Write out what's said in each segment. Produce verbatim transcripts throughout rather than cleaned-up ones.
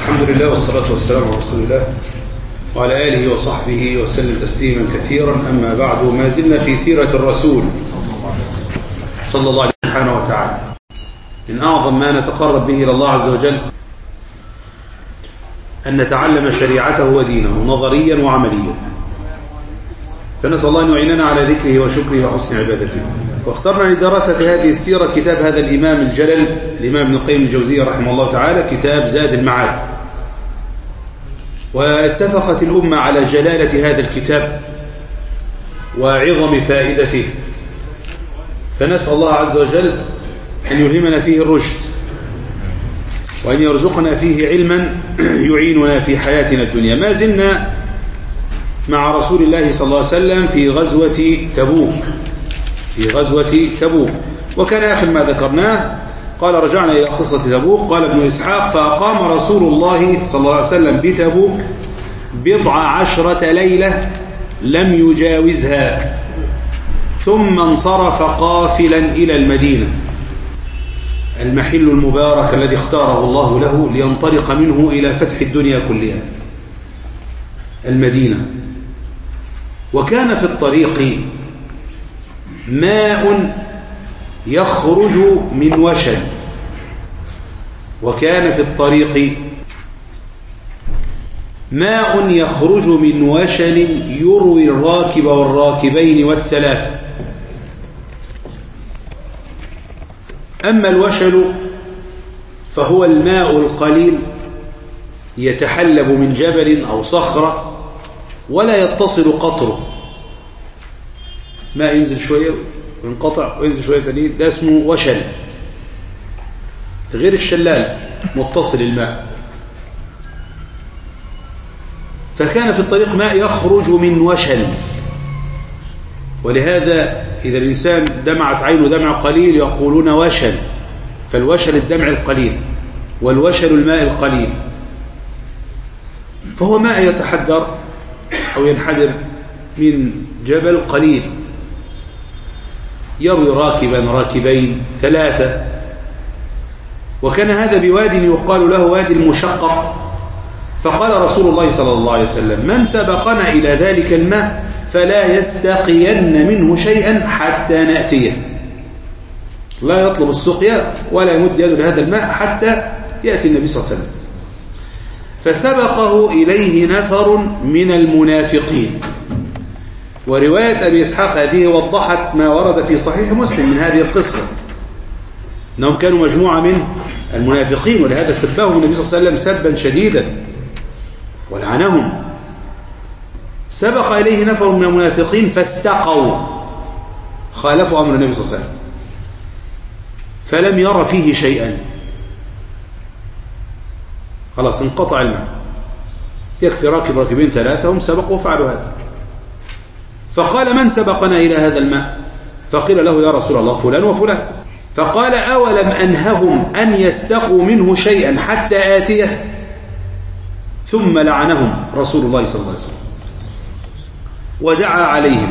الحمد لله والصلاة والسلام على رسول الله وعلى آله وصحبه وسلم تسليما كثيرا. أما بعد، ما زلنا في سيرة الرسول صلى الله عليه سبحانه وتعالى. من أعظم ما نتقرب به إلى الله عز وجل أن نتعلم شريعته ودينه نظريا وعمليا، فنسأل الله أن يعيننا على ذكره وشكره وحسن عبادته. واخترنا لدراسة هذه السيرة كتاب هذا الإمام الجلل الإمام ابن القيم الجوزية رحمه الله تعالى، كتاب زاد المعاد. واتفقت الأمة على جلالة هذا الكتاب وعظم فائدته، فنسأل الله عز وجل أن يلهمنا فيه الرشد، وأن يرزقنا فيه علما يعيننا في حياتنا الدنيا. ما زلنا مع رسول الله صلى الله عليه وسلم في غزوة تبوك في غزوة تبوك وكان آخر ما ذكرناه قال رجعنا إلى قصة تبوك. قال ابن إسحاق: فأقام رسول الله صلى الله عليه وسلم بتبوك بضع عشرة ليلة لم يجاوزها، ثم انصرف قافلا إلى المدينة، المحل المبارك الذي اختاره الله له لينطلق منه إلى فتح الدنيا كلها، المدينة. وكان في الطريق ماء يخرج من وشل وكان في الطريق ماء يخرج من وشل يروي الراكب والراكبين والثلاث. أما الوشل فهو الماء القليل يتحلب من جبل أو صخرة ولا يتصل قطره، ماء ينزل شوية وينقطع وينزل شوية ثانية، ده اسمه وشل، غير الشلال متصل الماء. فكان في الطريق ماء يخرج من وشل، ولهذا إذا الإنسان دمعت عينه دمع قليل يقولون وشل، فالوشل الدمع القليل والوشل الماء القليل. فهو ماء يتحدر أو ينحدر من جبل قليل يروي راكبا راكبين ثلاثة. وكان هذا بواد يقال له وادي المشقق. فقال رسول الله صلى الله عليه وسلم: من سبقنا إلى ذلك الماء فلا يستقين منه شيئا حتى نأتيه. لا يطلب السقيا ولا يمد يده لهذا الماء حتى يأتي النبي صلى الله عليه وسلم. فسبقه إليه نفر من المنافقين. ورواية أبي إسحاق هذه وضحت ما ورد في صحيح مسلم من هذه القصة، أنهم كانوا مجموعة من المنافقين، ولهذا سبهم النبي صلى الله عليه وسلم سبا شديدا ولعنهم. سبق إليه نفر من المنافقين فاستقوا، خالفوا أمر النبي صلى الله عليه وسلم، فلم ير فيه شيئا، خلاص انقطع الماء، يكفي راكب راكبين ثلاثة، هم سبقوا وفعلوا هذا. فقال: من سبقنا إلى هذا الماء؟ فقيل له: يا رسول الله فلان وفلان. فقال: أولم أنههم أن يستقوا منه شيئا حتى آتيه؟ ثم لعنهم رسول الله صلى الله عليه وسلم ودعا عليهم،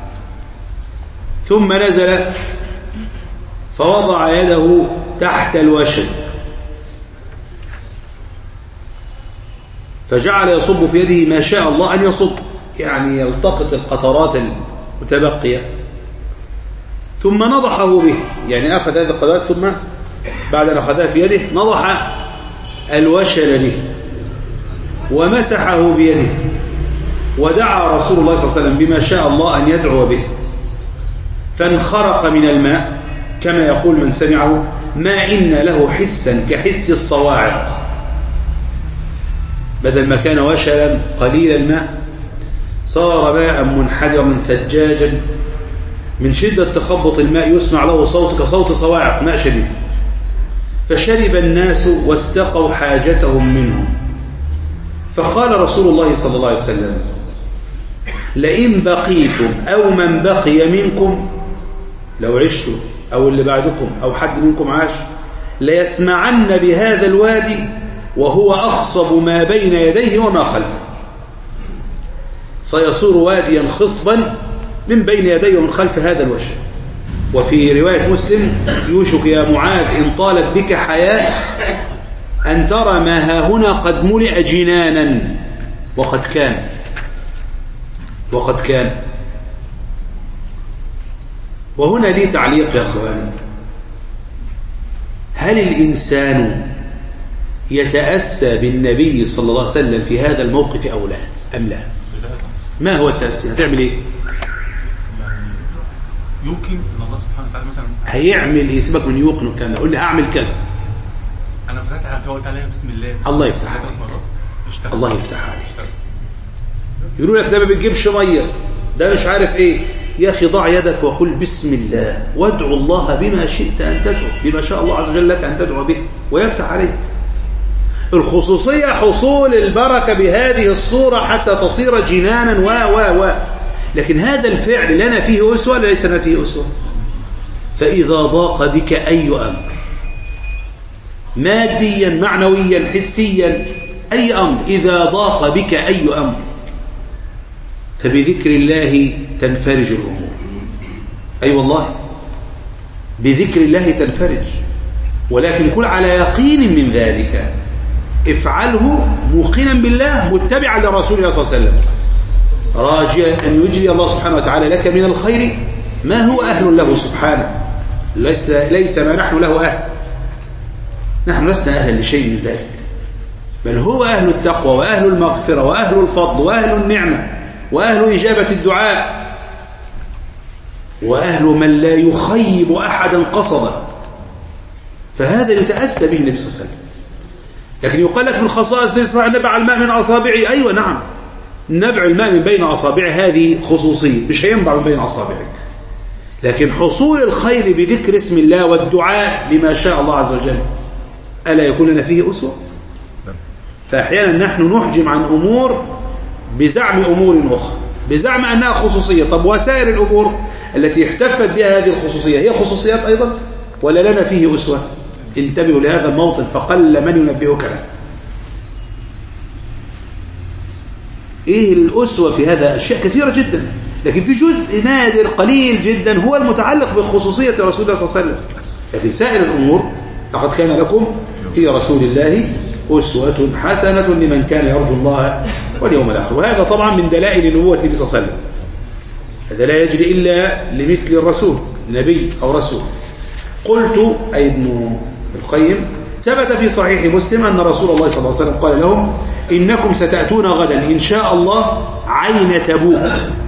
ثم نزل فوضع يده تحت الوشل فجعل يصب في يده ما شاء الله أن يصب، يعني يلتقط القطرات المتبقية، ثم نضحه به، يعني أخذ هذه القطرات ثم بعد أن أخذها في يده نضح الوشل به ومسحه بيده، ودعا رسول الله صلى الله عليه وسلم بما شاء الله أن يدعو به، فانخرق من الماء كما يقول من سمعه: ما إن له حسا كحس الصواعق. بدل ما كان وشلا قليل الماء صار ماء منحدرا ثجاجا، من شدة تخبط الماء يسمع له صوت كصوت صواعق، ماء شديد. فشرب الناس واستقوا حاجتهم منه. فقال رسول الله صلى الله عليه وسلم: لئن بقيتم أو من بقي منكم، لو عشتم أو اللي بعدكم أو حد منكم عاش، ليسمعن بهذا الوادي وهو أخصب ما بين يديه وما خلفه. سيصور واديا خصبا من بين يديه ومن خلف هذا الوشل. وفي رواية مسلم: يوشك يا معاذ إن طالت بك حياة أن ترى ما ها هنا قد ملئ جنانا وقد كان وقد كان وهنا لي تعليق يا أخواني. هل الإنسان يتأسى بالنبي صلى الله عليه وسلم في هذا الموقف أو لا أم لا؟ ما هو التأسي؟ هتعمل إيه؟ يوقن ان الله سبحانه وتعالى مثلا هيعمل إيه؟ سيبك من يوقن والكلام ده، قول لي أعمل كذا. أنا فتحت على فوت عليها بسم الله بس الله يفتح عليك. اشتغل. الله يفتح عليك. يقولوا لك ده ما بتجيبش مية، ده مش عارف إيه. يا أخي ضع يدك وقل بسم الله وادعو الله بما شئت أن تدعو، بما شاء الله عز وجل لك أن تدعو به ويفتح عليك. الخصوصية حصول البركة بهذه الصورة حتى تصير جنانا و و و لكن هذا الفعل لنا فيه أسوة ليس لنا فيه أسوة. فإذا ضاق بك أي أمر ماديا معنويا حسيا أي أمر، إذا ضاق بك أي أمر فبذكر الله تنفرج الأمور. أي أيوة والله بذكر الله تنفرج، ولكن كن على يقين من ذلك، افعله موقنا بالله متبعا لرسول الله صلى الله عليه وسلم، راجيا أن يجري الله سبحانه وتعالى لك من الخير ما هو أهل له سبحانه، ليس, ليس ما نحن له أهل، نحن لسنا أهلا لشيء من ذلك، بل هو أهل التقوى وأهل المغفرة وأهل الفضل وأهل النعمة وأهل إجابة الدعاء وأهل من لا يخيب أحدا قصدا. فهذا يتأسى به النبي صلى الله عليه وسلم. لكن يقال لك من خصائص يصنع نبع الماء من أصابعه، أيوة نعم، نبع الماء من بين أصابعه هذه خصوصية، مش هينبع من بين أصابعك، لكن حصول الخير بذكر اسم الله والدعاء بما شاء الله عز وجل ألا يكون لنا فيه أسوة؟ فأحيانا نحن نحجم عن أمور بزعم أمور أخرى، بزعم أنها خصوصية. طب وسائر الأمور التي احتفت بها هذه الخصوصية هي خصوصيات أيضا ولا لنا فيه أسوة؟ انتبهوا لهذا الموطن فقل من ينبهك له. إيه الأسوة في هذا؟ أشياء كثيرة جدا، لكن في جزء نادر قليل جدا هو المتعلق بخصوصية رسول الله صلى الله عليه وسلم. لكن سائر الأمور لقد كان لكم في رسول الله أسوة حسنة لمن كان يرجو الله واليوم الآخر. وهذا طبعا من دلائل نبوة النبي صلى الله عليه وسلم، هذا لا يجري إلا لمثل الرسول نبي أو رسول. قلت أي ابن القيم ثبت في صحيح مسلم أن رسول الله صلى الله عليه وسلم قال لهم إنكم ستأتون غدا إن شاء الله عين تبوك،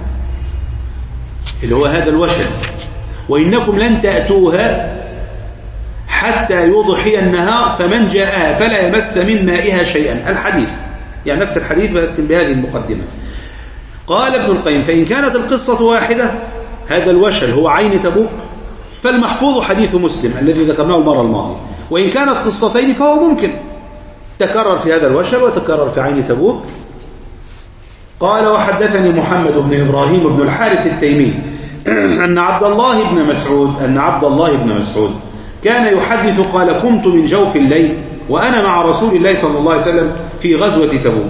اللي هو هذا الوشن، وإنكم لن تأتوها حتى يضحي النهار فمن جاءها فلا يمس من مائها شيئا. الحديث يعني نفس الحديث بهذه المقدمة. قال ابن القيم فإن كانت القصة واحدة، هذا الوشل هو عين تبوك، فالمحفوظ حديث مسلم الذي ذكرناه المرة الماضية، وإن كانت قصتين فهو ممكن تكرر في هذا الوشل وتكرر في عين تبوك. قال وحدثني محمد بن إبراهيم بن الحارث التيمي أن عبد الله بن مسعود أن عبد الله بن مسعود كان يحدث قال قمت من جوف الليل وأنا مع رسول الله صلى الله عليه وسلم في غزوة تبوك،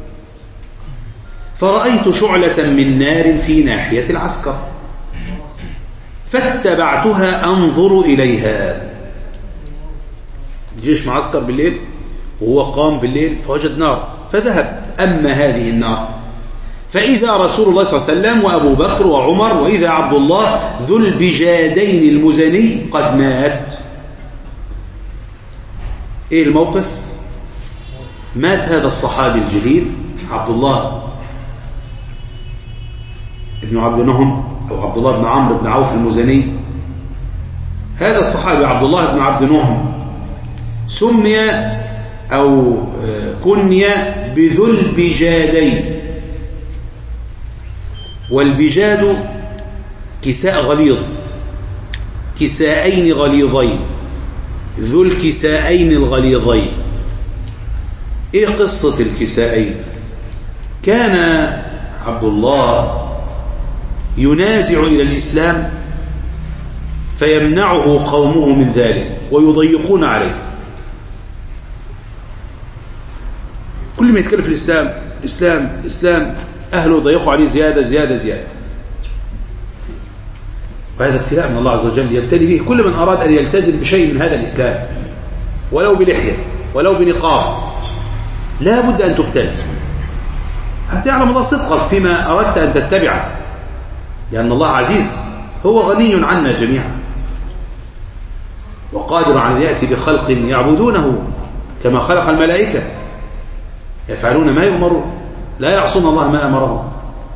فرأيت شعلة من نار في ناحية العسكر فاتبعتها أنظر إليها. جيش معسكر بالليل وهو قام بالليل فوجد نار فذهب، أما هذه النار فإذا رسول الله صلى الله عليه وسلم وأبو بكر وعمر وإذا عبد الله ذو البجادين المزني قد مات. إيه الموقف؟ مات هذا الصحابي الجليل عبد الله ابن عبد نهم أو عبد الله بن عمرو بن عوف المزني. هذا الصحابي عبد الله بن عبد نهم سمي أو كني بذو البجادين، والبجاد كساء غليظ، كساءين غليظين، ذو الكساءين الغليظين. إيه قصة الكساءين؟ كان عبد الله ينازع إلى الإسلام فيمنعه قومه من ذلك ويضيقون عليه، كل ما يتكلم في الإسلام الإسلام الإسلام أهله يضيقوا عليه زيادة زيادة زيادة. وهذا ابتلاء من الله عز وجل يبتلي به كل من أراد أن يلتزم بشيء من هذا الإسلام ولو بلحية. ولو بنقاب لا بد أن تبتلى حتى يعلم الله صدقك فيما أردت أن تتبعه، لأن الله عزيز هو غني عنا جميعا وقادر على أن يأتي بخلق يعبدونه كما خلق الملائكة يفعلون ما يؤمرون لا يعصون الله ما أمرهم.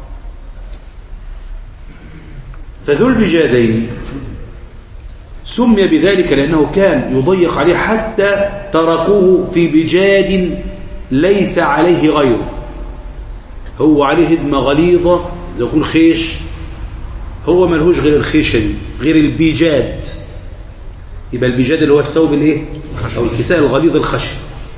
فذو البجادين سمي بذلك لأنه كان يضيق عليه حتى تركوه في بجاد ليس عليه غيره، هو عليه هدمة غليظة إذا يكون خيش، هو ملهوش غير الخيشة دي غير البجاد. يبقى البجاد اللي هو الثوب الايه أو الكساء الغليظ الخشن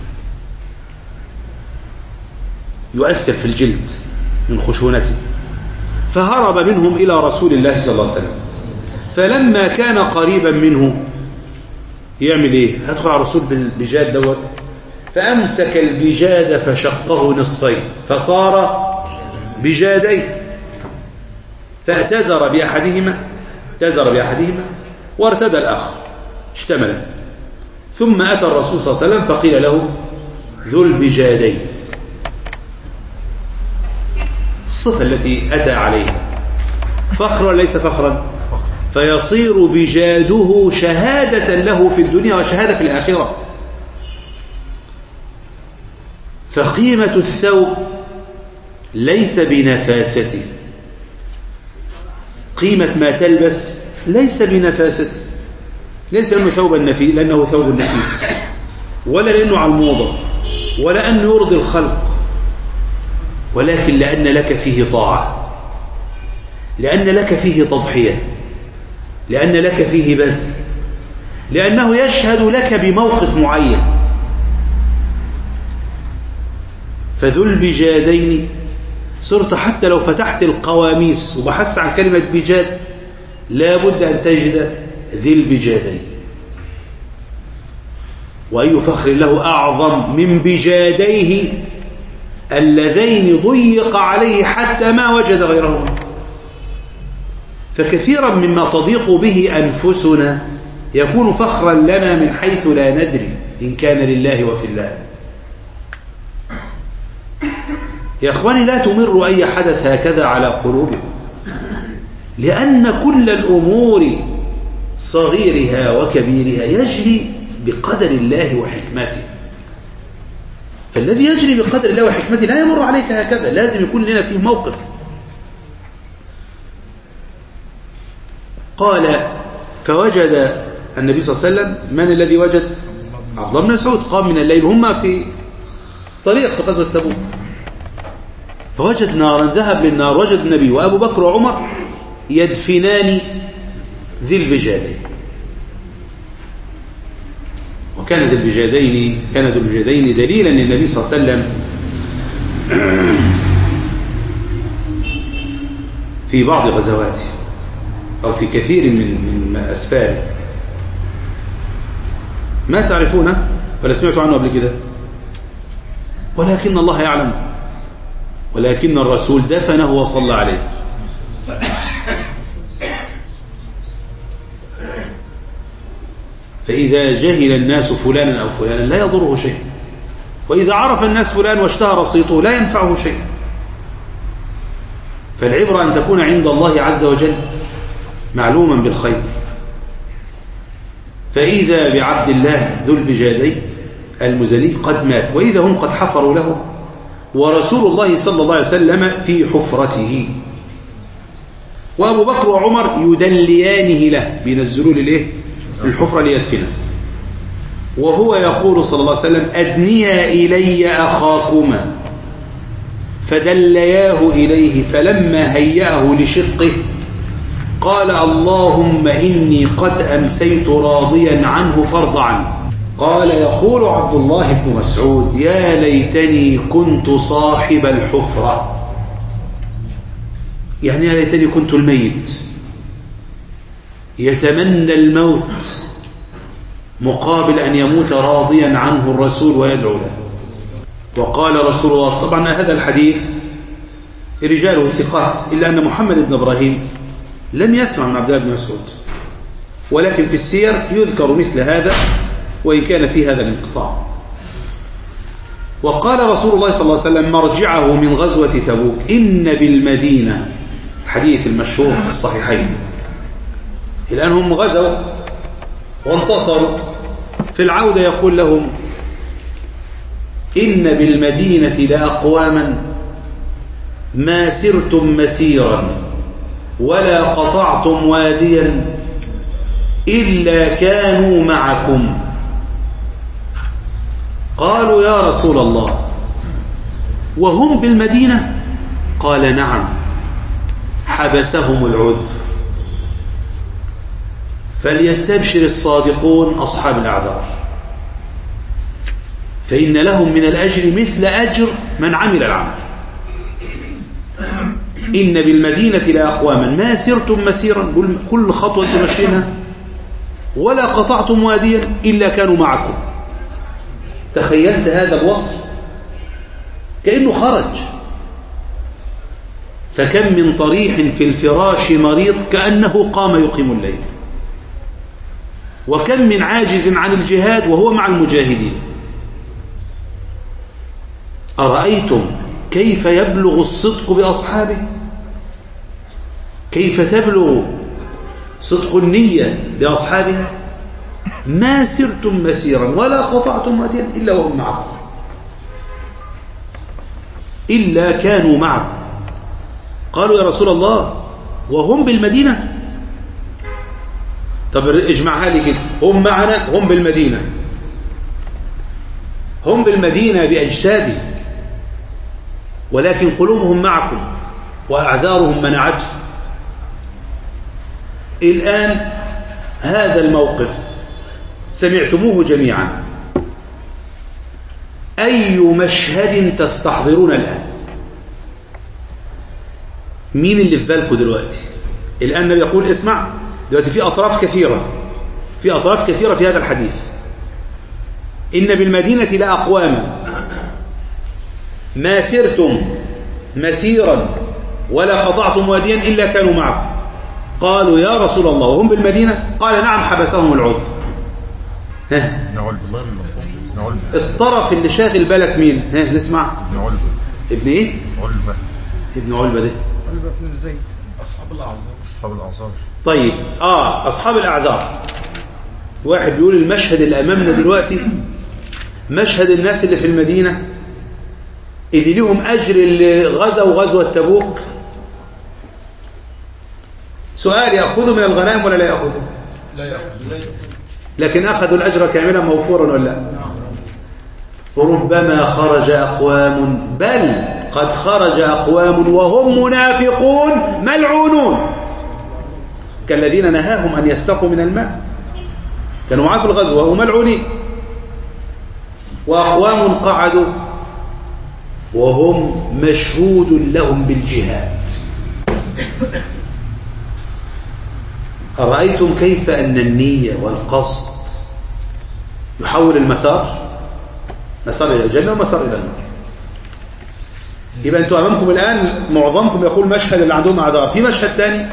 يؤثر في الجلد من خشونته. فهرب منهم إلى رسول الله صلى الله عليه وسلم، فلما كان قريبا منه يعمل ايه؟ هدخل على الرسول بالبجاد دوت، فأمسك البجاد فشقه نصفين فصار بجادين، فاعتذر بأحدهما اعتذر بأحدهما وارتدى الآخر اشتملا. ثم أتى الرسول صلى الله عليه وسلم فقيل له ذو البجادين، الصفة التي أتى عليها فخرا ليس فخرا، فيصير بجاده شهادة له في الدنيا وشهادة في الآخرة. فقيمة الثوب ليس بنفاسته، قيمة ما تلبس ليس بنفاسته، ليس لأنه ثوب النفيس لأنه ثوب النفيس، ولا لأنه على الموضة، ولا أنه يرضي الخلق، ولكن لأن لك فيه طاعة، لأن لك فيه تضحية، لأن لك فيه بذل، لأنه يشهد لك بموقف معين. فذو البجادين صرت حتى لو فتحت القواميس وبحثت عن كلمة بجاد لا بد أن تجد ذي البجادين. وأي فخر له أعظم من بجاديه اللذين ضيق عليه حتى ما وجد غيرهما. فكثيرا مما تضيق به أنفسنا يكون فخرا لنا من حيث لا ندري إن كان لله وفي الله. يا أخواني لا تمر أي حدث هكذا على قلوبكم، لأن كل الأمور صغيرها وكبيرها يجري بقدر الله وحكمته. فالذي يجري بقدر الله وحكمته لا يمر عليك هكذا، لازم يكون لنا فيه موقف. قال فوجد النبي صلى الله عليه وسلم، من الذي وجد؟ عبد الله بن مسعود، قام من الليل هما في طريق في غزوة تبوك، فوجد نارا، ذهب للنار، وجد النبي وأبو بكر وعمر يدفنان ذي البجادين. وكان ذي البجادين كان ذي البجادين دليلا للنبي صلى الله عليه وسلم في بعض غزواته أو في كثير من من أسفاره. ما تعرفونه ولا سمعتوا عنه قبل كده، ولكن الله يعلم، ولكن الرسول دفنه وصلى عليه. فإذا جهل الناس فلانا أو فلانا لا يضره شيء، وإذا عرف الناس فلان واشتهر صيته لا ينفعه شيء. فالعبرة أن تكون عند الله عز وجل معلوما بالخير. فإذا بعبد الله ذو البجادين المزني قد مات، وإذا هم قد حفروا له، ورسول الله صلى الله عليه وسلم في حفرته، وأبو بكر وعمر يدليانه له، بينزلوا له الحفرة ليدفنه، وهو يقول صلى الله عليه وسلم أدنيا إلي أخاكما، فدلياه إليه، فلما هيأه لشقه قال اللهم إني قد أمسيت راضيا عنه فارض عنه. قال يقول عبد الله بن مسعود يا ليتني كنت صاحب الحفرة، يعني يا ليتني كنت الميت يتمنى الموت مقابل أن يموت راضيا عنه الرسول ويدعو له. وقال رسول الله، طبعا هذا الحديث رجاله ثقات، إلا أن محمد بن إبراهيم لم يسمع من عبد الله بن مسعود، ولكن في السير يذكر مثل هذا وإن كان في هذا الانقطاع. وقال رسول الله صلى الله عليه وسلم مرجعه من غزوة تبوك إن بالمدينة، الحديث المشهور في الصحيحين. الآن هم غزوا وانتصروا، في العودة يقول لهم إن بالمدينة لأقواما ما سرتم مسيرا ولا قطعتم واديا إلا كانوا معكم. قالوا يا رسول الله وهم بالمدينة؟ قال نعم حبسهم العذر، فليستبشر الصادقون أصحاب الأعذار فإن لهم من الأجر مثل أجر من عمل العمل. إن بالمدينة لأقواما ما سرتم مسيرا، كل خطوة تمشينها، ولا قطعتم واديا إلا كانوا معكم. تخيلت هذا الوصف كأنه خرج. فكم من طريح في الفراش مريض كأنه قام يقيم الليل، وكم من عاجز عن الجهاد وهو مع المجاهدين. أرأيتم كيف يبلغ الصدق بأصحابه، كيف تبلغ صدق النية بأصحابها؟ ما سرتم مسيرا ولا قطعتم واديا إلا وهم معكم، إلا كانوا معكم. قالوا يا رسول الله وهم بالمدينة؟ طب اجمعها لي كده، هم معنا، هم بالمدينة، هم بالمدينة بأجسادهم ولكن قلوبهم معكم وأعذارهم منعتهم. الآن هذا الموقف سمعتموه جميعا، أي مشهد تستحضرون الآن؟ مين اللي في بالكم دلوقتي؟ الآن النبي يقول اسمع، دلوقتي في أطراف كثيرة، في أطراف كثيرة في هذا الحديث. إن بالمدينة لأقواما ما سرتم مسيرا ولا قطعتم واديا إلا كانوا معكم. قالوا يا رسول الله وهم بالمدينة؟ قال نعم حبسهم العذر. ها الطرف اللي شاغل بالك مين؟ ها نسمع. ابن علبة. ابن ايه؟ علبة. ابن علبة ده علبة بن زيد. أصحاب الأعذار. أصحاب الأعذار. طيب آه أصحاب الأعذار. واحد بيقول المشهد اللي أمامنا دلوقتي مشهد الناس اللي في المدينة اللي لهم أجر اللي غزوا غزوة تبوك. سؤال، يأخذوا من الغنائم ولا لا يأخذوا؟ لا يأخذوا، لكن أخذوا الأجر كاملا موفورا ولا لا؟ ربما خرج أقوام، بل قد خرج أقوام وهم منافقون ملعونون كالذين نهاهم أن يستقوا من الماء، كانوا معاه في الغزوة وملعونين. وأقوام قعدوا وهم مشهود لهم بالجهاد. أرأيتم كيف أن النية والقصد يحول المسار، مسار إلى الجنة ومسار إلى النار. يبقى أنتم أمامكم الآن معظمكم يقول مشهد اللي عندهم أعذار. في مشهد ثاني،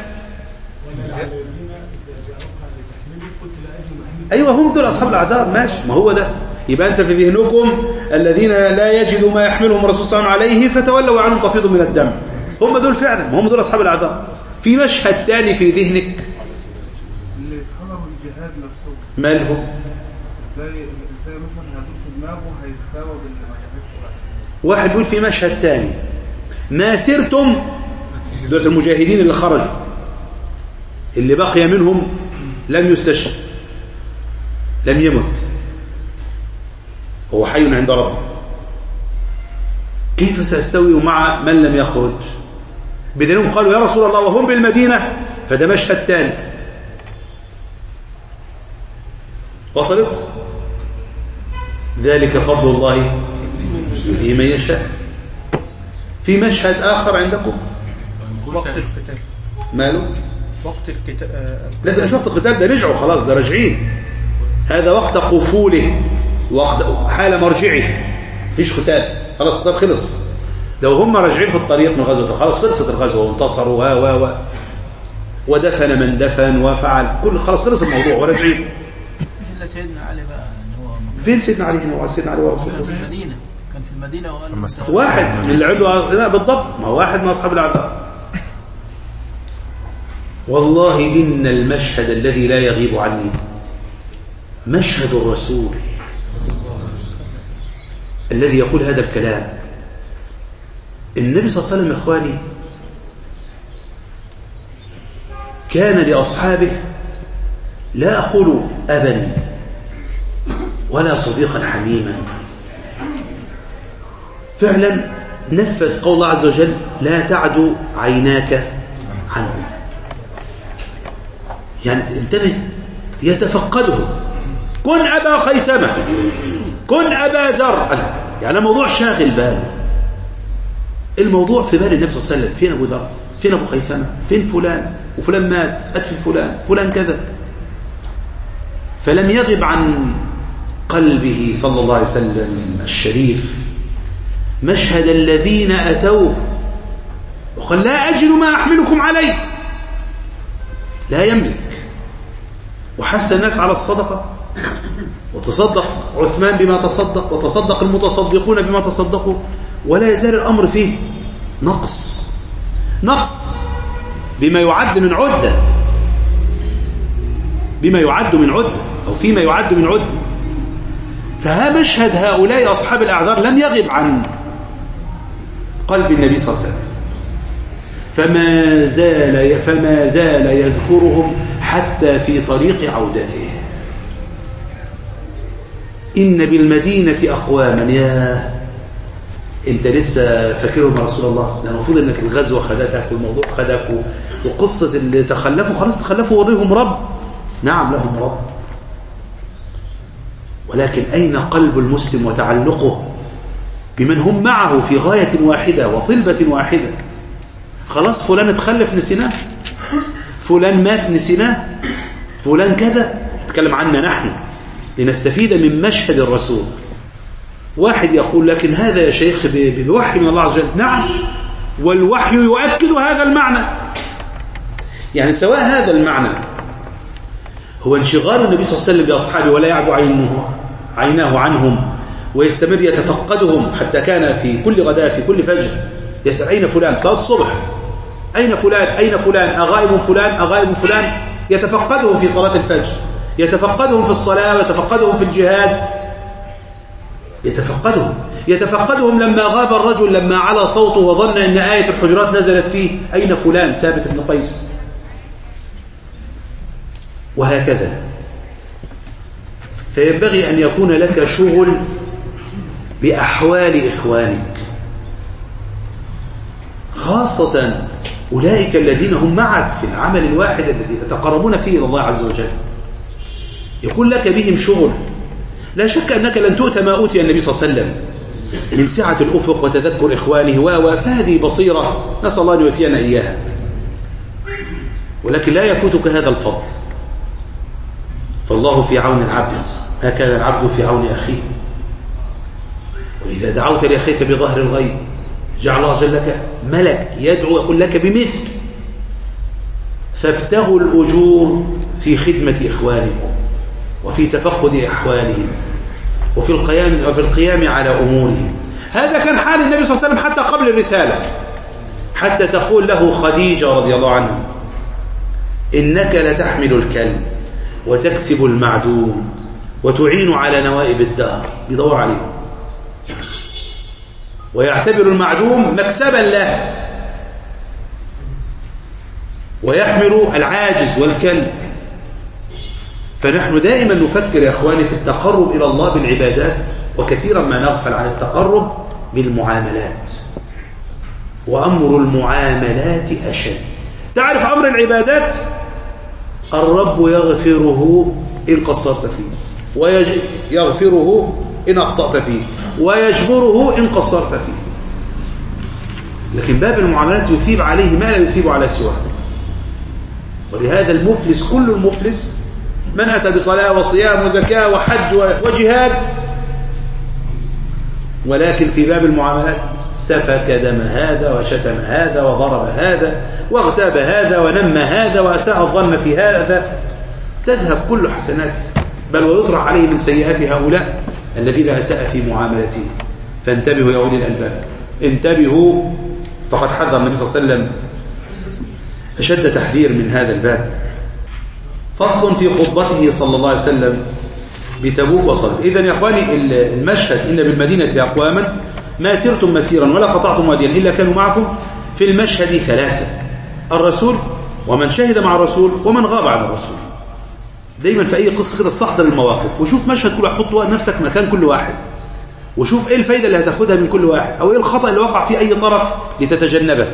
أيوة هم دول أصحاب الأعذار، ماشي، ما هو ده. يبقى أنت في ذهنكم الذين لا يجدوا ما يحملهم الرسول صلى الله عليه وسلم عليه فتولوا عنهم تفيض من الدم، هم دول فعلا، ما هم دول أصحاب الأعذار. في مشهد ثاني في ذهنك اللي حضروا الجهاد نفسه مالهم؟ زي زي مثلا هيدوس في دماغه هيساوي باللي ما جابتش. واحد بيقول في مشهد ثاني ما سرتم، دول المجاهدين اللي خرجوا اللي بقي منهم لم يستشهد، لم يمت، هو حي عند ربه. كيف سأستوي مع من لم يخرج؟ بدلهم قالوا يا رسول الله وهم بالمدينة، فده مشهد ثاني. وصلت؟ ذلك فضل الله يؤتيه من يشاء. في مشهد آخر عندكم وقت القتال. ماله؟ وقت القتال. لا ده مش وقت القتال، ده رجعوا خلاص، ده راجعين. هذا وقت قفوله، وقت حال مرجعه، مفيش قتال خلاص، القتال خلص. لو هم راجعين في الطريق من غزوة خلاص خلصت الغزوة وانتصروا و و و ودفن من دفن وفعل كل، خلاص خلص الموضوع وراجعين. إلا سيدنا علي بقى، إن هو فين سيدنا علي هنا؟ وسيدنا علي ورسول الله في المدينة، كان في المدينة واحد من العدوى، لا بالضبط، ما هو واحد من أصحاب الأعذار. والله إن المشهد الذي لا يغيب عني مشهد الرسول الذي يقول هذا الكلام. النبي صلى الله عليه وسلم إخواني كان لأصحابه لا أقول أبا ولا صديقا حميما، فعلا نفذ قول الله عز وجل لا تعدو عيناك عنه، يعني انتبه، يتفقده. كن أبا خيثمة، كن أبا ذر، يعني موضوع شاغل باله، الموضوع في بال النبي صلى الله عليه وسلم. فين أبو ذر؟ فين أبو خيثمة؟ فين فلان؟ وفلان مات، أدفن فلان، فلان كذا. فلم يغب عن قلبه صلى الله عليه وسلم الشريف مشهد الذين أتوه وقال لا أجد ما أحملكم عليه، لا يملك، وحث الناس على الصدقة، وتصدق عثمان بما تصدق، وتصدق المتصدقون بما تصدقوا، ولا يزال الأمر فيه نقص، نقص بما يعد من عدة، بما يعد من عدة أو فيما يعد من عدة. فها مشهد هؤلاء أصحاب الأعذار لم يغب عن قلب النبي صلى الله عليه وسلم، فما زال فما زال يذكرهم حتى في طريق عودته. إن بالمدينة أقواما، يا أنت لسه فاكرهم يا رسول الله؟ ده المفروض أنك الغزوة خدتك والموضوع خدك، وقصة اللي تخلفوا خلاص تخلفوا وريهم رب، نعم لهم رب، ولكن أين قلب المسلم وتعلقه بمن هم معه في غاية واحدة وطلبة واحدة؟ خلاص فلان اتخلف نسيناه، فلان مات نسيناه، فلان كذا، يتكلم عنا نحن لنستفيد من مشهد الرسول. واحد يقول لكن هذا يا شيخ بوحي من الله عز وجل، نعم، والوحي يؤكد هذا المعنى. يعني سواء هذا المعنى هو انشغال النبي صلى الله عليه وسلم بأصحابه ولا يعدو عينه عيناه عنهم ويستمر يتفقدهم، حتى كان في كل غداء في كل فجر يسأل أين فلان، صلاة الصبح أين فلان، أين فلان، أغائب فلان، أغائب فلان، يتفقدهم في صلاة الفجر، يتفقدهم في الصلاة، ويتفقدهم في الجهاد، يتفقدهم يتفقدهم لما غاب الرجل، لما على صوته وظن أن آية الحجرات نزلت فيه، أين فلان، ثابت بن قيس، وهكذا. فينبغي أن يكون لك شغل بأحوال إخوانك، خاصة أولئك الذين هم معك في العمل الواحد الذي تتقربون فيه إلى الله عز وجل، يكون لك بهم شغل. لا شك أنك لن تؤتى ما أوتي النبي صلى الله عليه وسلم من سعة الأفق وتذكر إخوانه، وفهذه بصيرة نسأل الله أن يؤتينا إياها، ولكن لا يفوتك هذا الفضل. فالله في عون العبد ما كان العبد في عون أخيه، وإذا دعوت لأخيك بظهر الغيب جعل الله جل لك ملك يدعو يقول لك بمثل. فابتغوا الأجور في خدمة إخوانكم وفي تفقد أحوالهم وفي القيام وفي القيام على أمورهم. هذا كان حال النبي صلى الله عليه وسلم حتى قبل الرسالة، حتى تقول له خديجة رضي الله عنها إنك لتحمل الكلب وتكسب المعدوم وتعين على نوائب الدهر، بيدور عليهم ويعتبر المعدوم مكسبا له، ويحمل العاجز والكلب. فنحن دائما نفكر يا أخواني في التقرب إلى الله بالعبادات، وكثيرا ما نغفل عن التقرب بالمعاملات، وأمر المعاملات أشد. تعرف أمر العبادات الرب يغفره إن قصرت فيه، ويغفره إن أخطأت فيه، ويجبره إن قصرت فيه. لكن باب المعاملات يثيب عليه ما لا يثيب على سواه. ولهذا المفلس كل المفلس من أتى بصلاة وصيام وزكاة وحج وجهاد، ولكن في باب المعاملات سفك دم هذا وشتم هذا وضرب هذا واغتاب هذا ونم هذا وأساء الظن في هذا، تذهب كل حسناته، بل ويطرح عليه من سيئات هؤلاء الذين أساء في معاملته. فانتبهوا يا أولي الألباب، انتبهوا، فقد حذر النبي صلى الله عليه وسلم أشد تحذير من هذا الباب. فصل في خطبته صلى الله عليه وسلم بتبوك وصلت. إذن يا أخواني المشهد إن بالمدينة لأقواما ما سرتم مسيرا ولا قطعتم واديا إلا كانوا معكم في المشهد ثلاثة: الرسول ومن شهد مع الرسول ومن غاب عن الرسول. دايما في أي قصة كده استحضر المواقف وشوف مشهد كل واحد، حط نفسك مكان كل واحد وشوف إيه الفايدة اللي هتاخدها من كل واحد أو إيه الخطأ اللي وقع في أي طرف لتتجنبه.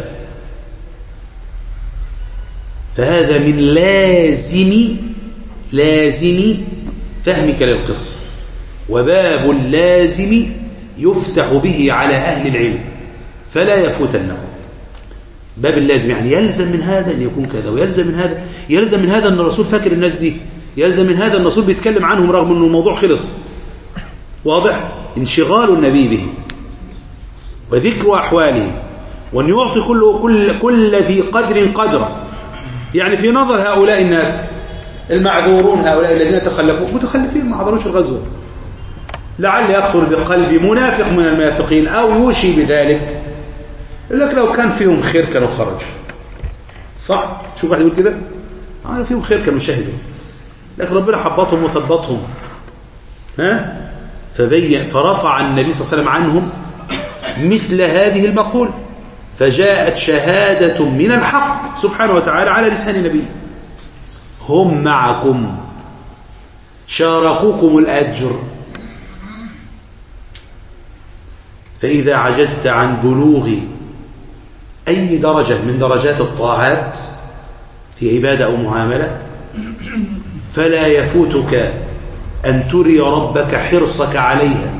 فهذا من لازم لازم فهمك للقصة، وباب اللازم يفتح به على أهل العلم فلا يفوتنه. باب اللازم يعني يلزم من هذا أن يكون كذا، ويلزم من هذا يلزم من هذا أن الرسول فاكر الناس دي، يلزم من هذا أن الرسول بيتكلم عنهم رغم أنه الموضوع خلص. واضح؟ انشغال النبي به وذكر أحواله، وأن يعطي كل, كل, كل ذي قدر قدره. يعني في نظر هؤلاء الناس المعذورون، هؤلاء الذين تخلفوا متخلفين ما حضروش الغزوة، لعل يخطر بقلب منافق من المنافقين أو يوشي بذلك، لك لو كان فيهم خير كانوا خرجوا. صح؟ شوف واحد يقول كده آه فيهم خير كانوا شهدوا، لكن ربنا حبطهم وثبطهم. ها؟ فبين فرفع النبي صلى الله عليه وسلم عنهم مثل هذه المقول، فجاءت شهادة من الحق سبحانه وتعالى على لسان نبيه: هم معكم شاركوكم الأجر، فإذا عجزت عن بلوغ أي درجة من درجات الطاعات في عبادة أو معاملة فلا يفوتك أن تري ربك حرصك عليها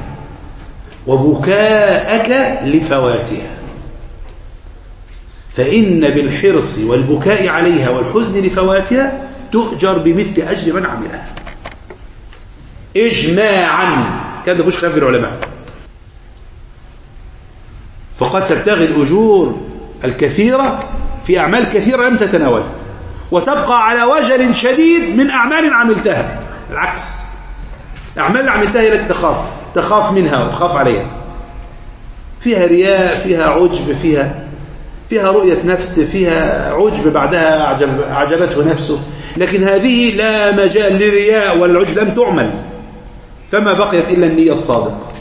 وبكاءك لفواتها، فإن بالحرص والبكاء عليها والحزن لفواتها تؤجر بمثل أجر من عملها إجماعا. كان ده مش خلاف العلماء، فقد تبتغي الأجور الكثيرة في أعمال كثيرة لم تتناول، وتبقى على وجل شديد من أعمال عملتها. العكس، الأعمال اللي عملتها هي التي تخاف تخاف منها وتخاف عليها، فيها رياء، فيها عجب، فيها فيها رؤية نفس، فيها عجب بعدها عجب عجبته نفسه. لكن هذه لا مجال للرياء والعجب، لم تعمل، فما بقيت إلا النية الصادقة.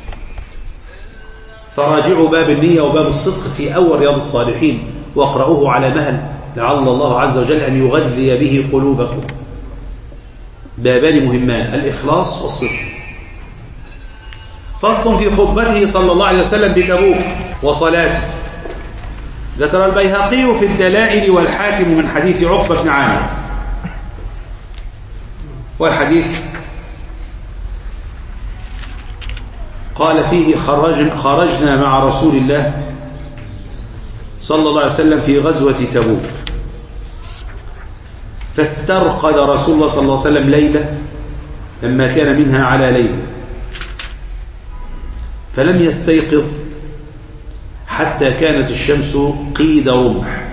فراجعوا باب النية وباب الصدق في أول رياض الصالحين واقرأوه على مهل، لعل الله عز وجل أن يغذي به قلوبكم. بابان مهمان: الإخلاص والصدق. فصل في خطبته صلى الله عليه وسلم بتبوك وصلاته. ذكر البيهقي في الدلائل والحاكم من حديث عقبة بن عامر، والحديث قال فيه: خرج خرجنا مع رسول الله صلى الله عليه وسلم في غزوة تبوك، فاسترقد رسول الله صلى الله عليه وسلم ليلة لما كان منها على ليلة، فلم يستيقظ حتى كانت الشمس قيد رمح.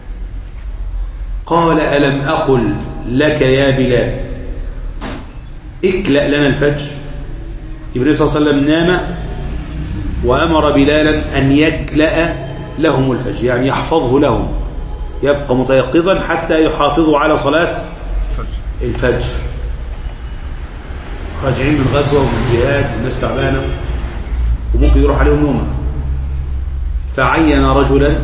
قال: ألم أقل لك يا بلال اكلأ لنا الفجر؟ النبي صلى الله عليه وسلم نام وأمر بلالا أن يكلأ لهم الفجر، يعني يحفظه لهم، يبقى متيقظا حتى يحافظوا على صلاة الفجر. راجعين من غزوة ومن جهاد، الناس تعبانة وممكن يروح عليهم نوم، فعين رجلا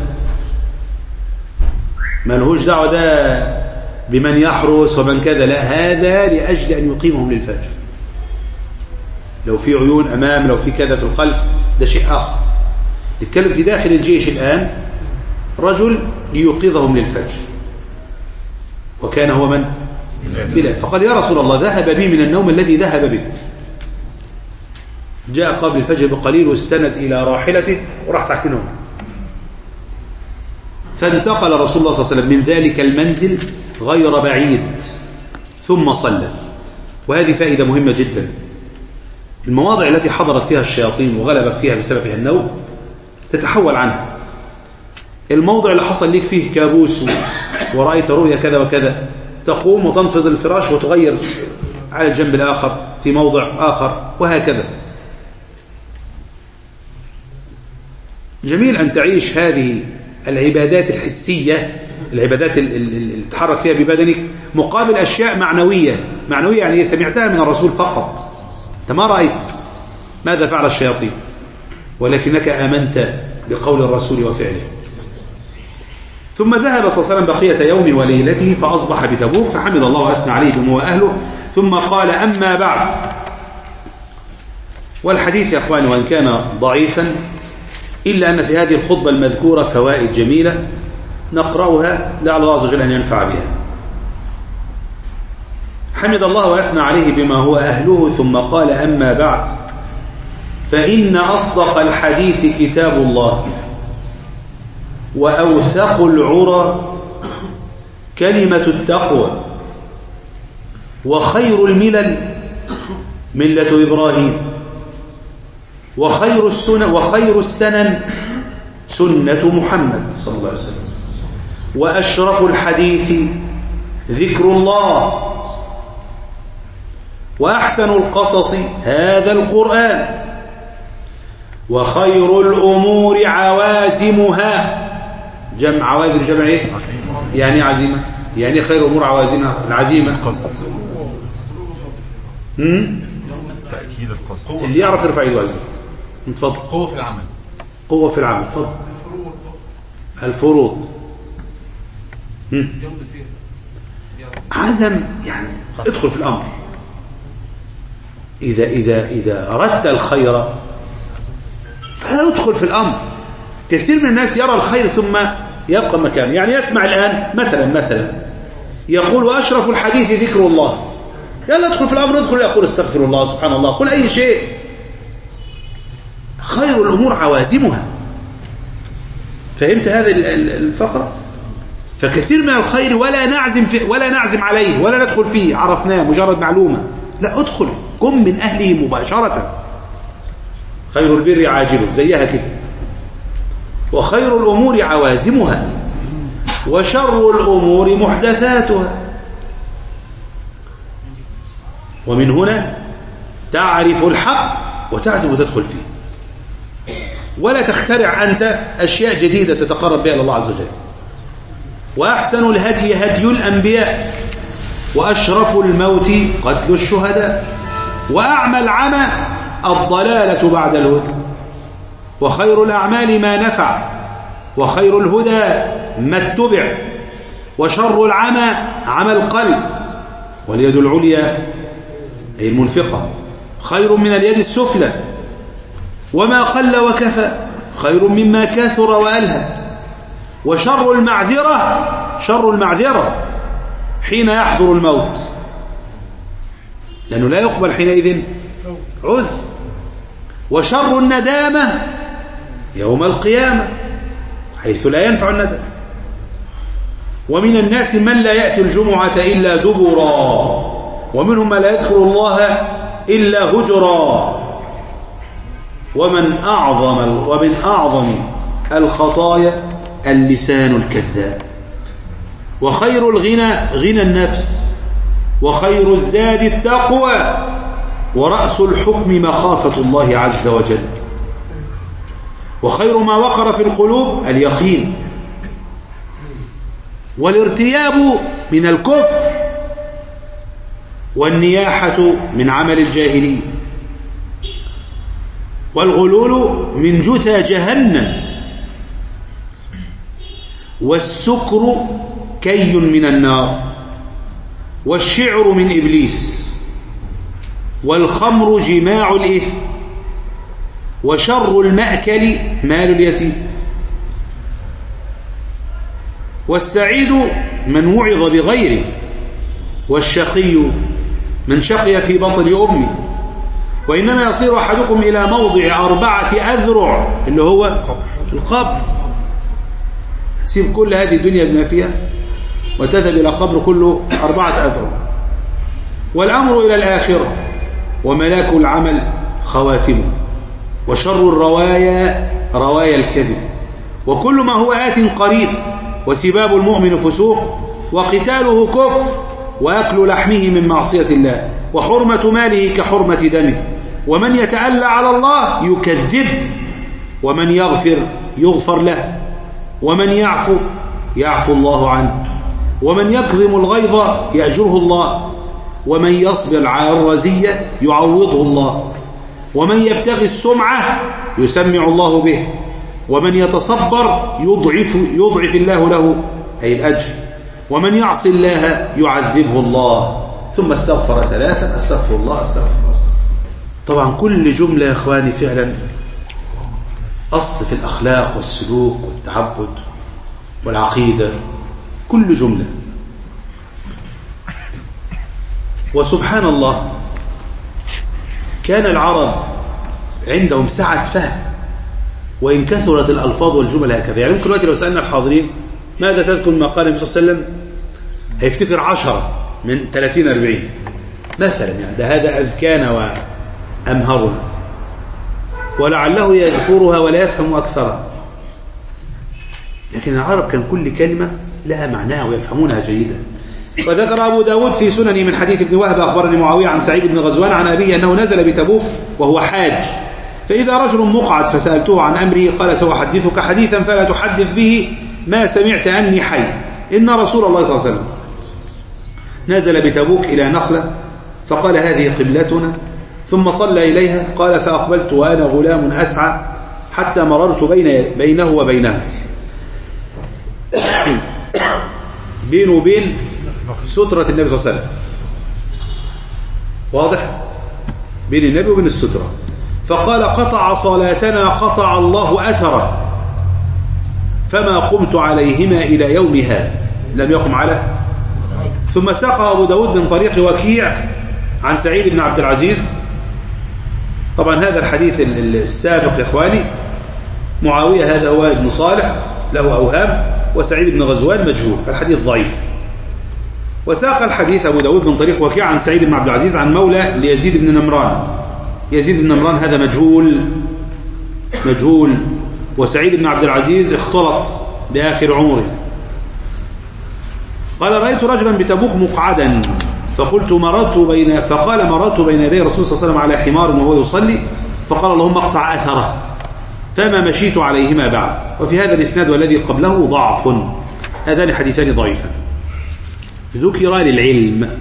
ما لهوش دعوة ده بمن يحرس ومن كذا، لا، هذا لأجل أن يقيمهم للفجر. لو في عيون أمام، لو في كذا في الخلف، ده شيء آخر. نتكلم في داخل الجيش الآن رجل ليوقظهم للفجر، وكان هو من؟ بلال. فقال: يا رسول الله، ذهب بي من النوم الذي ذهب بك. جاء قبل الفجر بقليل واستند إلى راحلته وراح تحت نوم. فانتقل رسول الله صلى الله عليه وسلم من ذلك المنزل غير بعيد ثم صلى. وهذه فائدة مهمة جدا: المواضع التي حضرت فيها الشياطين وغلبك فيها بسببها النوم تتحول عنها. الموضع اللي حصل لك فيه كابوس ورأيت رؤيا كذا وكذا، تقوم وتنفض الفراش وتغير على الجنب الآخر في موضع آخر، وهكذا. جميل أن تعيش هذه العبادات الحسية، العبادات اللي تتحرك فيها ببدنك، مقابل أشياء معنوية. معنوية يعني سمعتها من الرسول فقط، أنت ما رأيت ماذا فعل الشياطين، ولكنك آمنت بقول الرسول وفعله. ثم ذهب صلى الله عليه وسلم بقية يومه وليلته فأصبح بتبوك، فحمد الله وأثنى عليه بما هو أهله، ثم قال: أما بعد. والحديث يا أخواني وإن كان ضعيفا إلا أن في هذه الخطبة المذكورة فوائد جميلة نقرأها لعل الله عز وجل أن ينفع بها. حمد الله وأثنى عليه بما هو أهله، ثم قال: أما بعد، فإن أصدق الحديث كتاب الله، وأوثق العرى كلمة التقوى، وخير الملل ملة إبراهيم، وخير السنن وخير السنن سنة محمد صلى الله عليه وسلم، وأشرف الحديث ذكر الله، وأحسن القصص هذا القرآن، وخير الأمور عوازمها. جمع عوازم، جمع ايه؟ يعني عزيمة، يعني خير الأمور عوازمها، العزيمة امم تأكيد القصد. اللي يعرف يرفع يده عزيمة. اتفضل. قوة في العمل. قوة في العمل. اتفضل. الفروض. امم عزم يعني ادخل في الأمر. إذا إذا إذا أردت الخير فادخل في الأمر. كثير من الناس يرى الخير ثم يبقى مكانه، يعني يسمع الآن مثلا مثلا يقول: وأشرف الحديث ذكر الله، يلا ادخل في الأمر، ادخل يقول استغفر الله سبحان الله، قل أي شيء. خير الأمور عوازمها. فهمت هذه الفقرة؟ فكثير من الخير ولا نعزم فيه ولا نعزم عليه ولا ندخل فيه، عرفناه مجرد معلومة، لا ادخل، قم من أهله مباشرة. خير البر عاجله، زيها كده. وخير الأمور عوازمها، وشر الأمور محدثاتها. ومن هنا تعرف الحق وتعزم وتدخل فيه، ولا تخترع أنت أشياء جديدة تتقرب بها إلى الله عز وجل. وأحسن الهدي هدي الأنبياء، وأشرف الموت قتل الشهداء، وأعمى العمى الضلالة بعد الهدى، وخير الأعمال ما نفع، وخير الهدى ما اتبع، وشر العمى عمى القلب. واليد العليا أي المنفقة خير من اليد السفلى، وما قل وكفى خير مما كثر وألهى. وشر المعذرة شر المعذرة حين يحضر الموت، لأنه لا يقبل حينئذ عذر. وشر الندامة يوم القيامة حيث لا ينفع الندم. ومن الناس من لا يأتي الجمعة إلا دبرا، ومنهم من لا يذكر الله إلا هجرا. ومن أعظم ومن أعظم الخطايا اللسان الكذاب. وخير الغنى غنى النفس، وخير الزاد التقوى، ورأس الحكم مخافة الله عز وجل. وخير ما وقر في القلوب اليقين، والارتياب من الكفر، والنياحة من عمل الجاهلين، والغلول من جثى جهنم، والسكر كي من النار، والشعر من إبليس، والخمر جماع الإثم، وشر المأكل مال اليتيم. والسعيد من وعظ بغيره، والشقي من شقي في بطن أمه. وإنما يصير أحدكم إلى موضع أربعة أذرع اللي هو القبر. تسيب كل هذه الدنيا بما فيها وتذهب إلى قبر كله أربعة أذرع. والأمر إلى الآخرة، وملاك العمل خواتمه. وشر الروايا روايا الكذب، وكل ما هو آت قريب. وسباب المؤمن فسوق، وقتاله كفر، وأكل لحمه من معصية الله، وحرمة ماله كحرمة دمه. ومن يتألى على الله يكذب، ومن يغفر يغفر له، ومن يعفو يعفو الله عنه، ومن يكظم الغيظ يأجره الله، ومن يصبر على الرزية يعوضه الله، ومن يبتغي السمعة يسمع الله به، ومن يتصبر يضعف, يضعف الله له أي الأجر، ومن يعصي الله يعذبه الله. ثم استغفر ثلاثا: استغفر الله استغفر الله استغفر. طبعا كل جملة يا إخواني فعلا أصل في الأخلاق والسلوك والتعبد والعقيدة، كل جملة. وسبحان الله كان العرب عندهم سعة فهم، وإن كثرت الألفاظ والجمل هكذا. يعني ممكن دلوقتي لو سألنا الحاضرين ماذا تذكر ما قال النبي صلى الله عليه وسلم، هيفتكر عشرة من ثلاثين أربعين مثلا. يعني ده هذا أذكانا وأمهرنا، ولعله يذكرها ولا يفهم أكثرها. لكن العرب كان كل كلمة لها معناها ويفهمونها جيدا. وذكر أبو داود في سننه من حديث ابن وهب أخبرني معاوية عن سعيد بن غزوان عن أبيه أنه نزل بتبوك وهو حاج، فإذا رجل مقعد فسألته عن أمره قال: سأحدثك حديثا فلا تحدث به ما سمعت أني حي. إن رسول الله صلى الله عليه وسلم نزل بتبوك إلى نخلة فقال: هذه قبلتنا، ثم صلى إليها. قال: فأقبلت وأنا غلام أسعى حتى مررت بين بينه وبينها، بينه وبين سترة النبي صلى الله عليه وسلم، واضح؟ بين النبي وبين السترة. فقال: قطع صلاتنا قطع الله أثره، فما قمت عليهما إلى يوم هذا، لم يقم على. ثم ساق أبو داود من طريق وكيع عن سعيد بن عبد العزيز. طبعا هذا الحديث السابق يا إخواني، معاوية هذا هو ابن صالح له أوهام، وسعيد بن غزوان مجهول، فالحديث ضعيف. وساق الحديث أبو داود من طريق وكيع عن سعيد بن عبد العزيز عن مولى ليزيد بن نمران. يزيد بن نمران هذا مجهول مجهول وسعيد بن عبد العزيز اختلط بآخر عمره. قال: رأيت رجلا بتبوك مقعدا فقلت مررت بين فقال مررت بين يدي الرسول صلى الله عليه وسلم على حمار وهو يصلي، فقال: اللهم اقطع أثره، فما مشيت عليهما بعد. وفي هذا الإسناد والذي قبله ضعف، هذان حديثان ضعيفان. ذكر للعلم.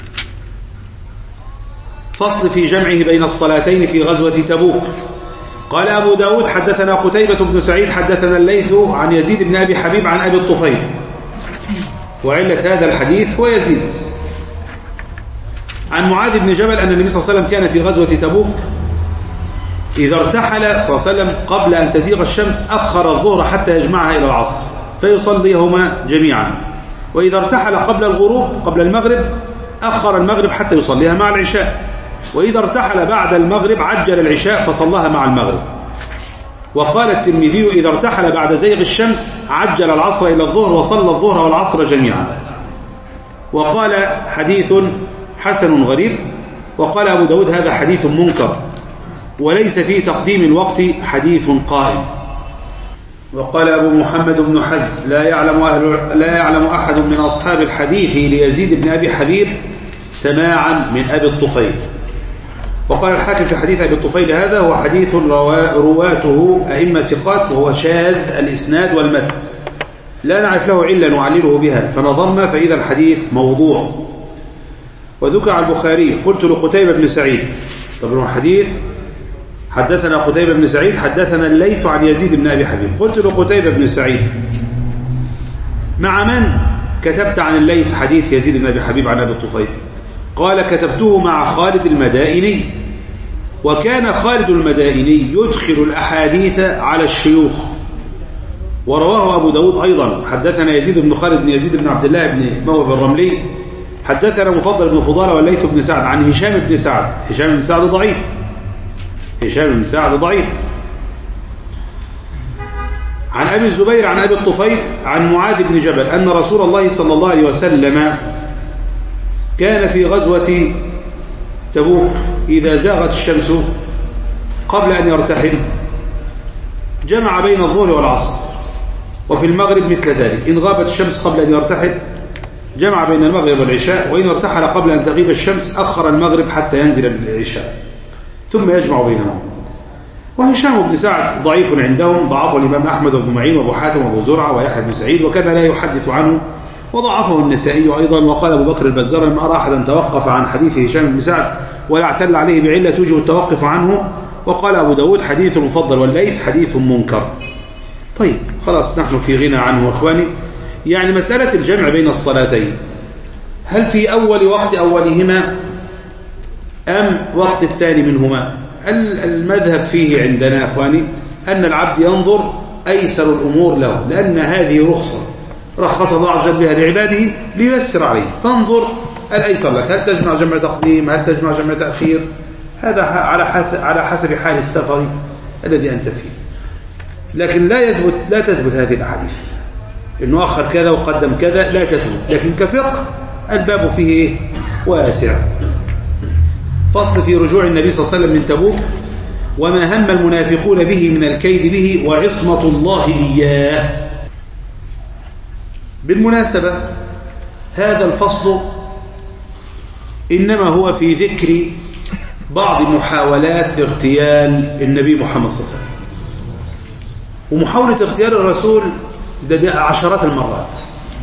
فصل في جمعه بين الصلاتين في غزوة تبوك. قال أبو داود: حدثنا قتيبة بن سعيد حدثنا الليث عن يزيد بن أبي حبيب عن أبي الطفيل. وعلة هذا الحديث هو يزيد. عن معاذ بن جبل أن النبي صلى الله عليه وسلم كان في غزوة تبوك إذا ارتحل صلى الله عليه وسلم قبل أن تزيغ الشمس أخر الظهر حتى يجمعها إلى العصر فيصليهما جميعا، وإذا ارتحل قبل الغروب قبل المغرب أخر المغرب حتى يصليها مع العشاء، وإذا ارتحل بعد المغرب عجل العشاء فصلاها مع المغرب. وقال الترمذي: إذا ارتحل بعد زيغ الشمس عجل العصر إلى الظهر وصلى الظهر والعصر جميعا. وقال: حديث حسن غريب. وقال أبو داود: هذا حديث منكر وليس في تقديم الوقت حديث قائم. وقال أبو محمد بن حزم: لا يعلم أهل لا يعلم أحد من أصحاب الحديث ليزيد بن أبي حبيب سماعا من أبي الطفيل. وقال الحاكم في حديث أبي الطفيل: هذا هو حديث رواته أئمة ثقات، وهو شاذ الإسناد والمتن، لا نعرف له علة نعلله بها، فنظرنا فإذا الحديث موضوع. وذكر عن البخاري: قلت لقتيبة بن سعيد. طبعا الحديث حدثنا قتيبة بن سعيد حدثنا الليث عن يزيد بن أبي حبيب. قلت لقتيبة بن سعيد: مع من كتبت عن الليث حديث يزيد بن أبي حبيب عن أبي الطفيل؟ قال: كتبته مع خالد المدائني. وكان خالد المدائني يدخل الأحاديث على الشيوخ. ورواه أبو داود أيضا: حدثنا يزيد بن خالد بن يزيد بن عبد الله بن موهب الرملي حدثنا مفضل بن فضالة والليث بن سعد عن هشام بن سعد. هشام بن سعد ضعيف هشام بن سعد ضعيف عن أبي الزبير عن أبي الطفيل عن معاذ بن جبل أن رسول الله صلى الله عليه وسلم كان في غزوة تبوك إذا زاغت الشمس قبل أن يرتحل جمع بين الظهر والعصر، وفي المغرب مثل ذلك. إن غابت الشمس قبل أن يرتحل جمع بين المغرب والعشاء، وإن ارتحل قبل أن تغيب الشمس أخر المغرب حتى ينزل العشاء ثم يجمع بينهم. وهشام بن سعد ضعيف عندهم، ضعفه الإمام أحمد وابن معين وابو حاتم وابو زرعة ويحيى بن سعيد، وكذا لا يحدث عنه، وضعفه النسائي أيضا. وقال أبو بكر البزار: لم أرى أحدا توقف عن حديث هشام بن سعد ولا اعتل عليه بعلة توجب التوقف عنه. وقال أبو داود: حديث المفضل والليث حديث منكر. طيب خلاص نحن في غنى عنه أخواني. يعني مسألة الجمع بين الصلاتين، هل في أول وقت أولهما أم وقت الثاني منهما؟ المذهب فيه عندنا أخواني أن العبد ينظر أيسر الأمور له، لأن هذه رخصة رخص الله عز وجل بها لعباده لييسر عليه، فانظر الأيسر لك. هل تجمع جمع تقديم؟ هل تجمع جمع تأخير؟ هذا على حسب حال السفر الذي أنت فيه. لكن لا يثبت لا تثبت هذه الأحاديث إنه أخر كذا وقدم كذا، لا تثبت. لكن كفقه الباب فيه إيه؟ واسع. فصل في رجوع النبي صلى الله عليه وسلم من تبوك وما هم المنافقون به من الكيد به وعصمة الله إياه. بالمناسبة هذا الفصل إنما هو في ذكر بعض محاولات اغتيال النبي محمد صلى الله عليه وسلم. ومحاولة اغتيال الرسول ده, ده عشرات المرات،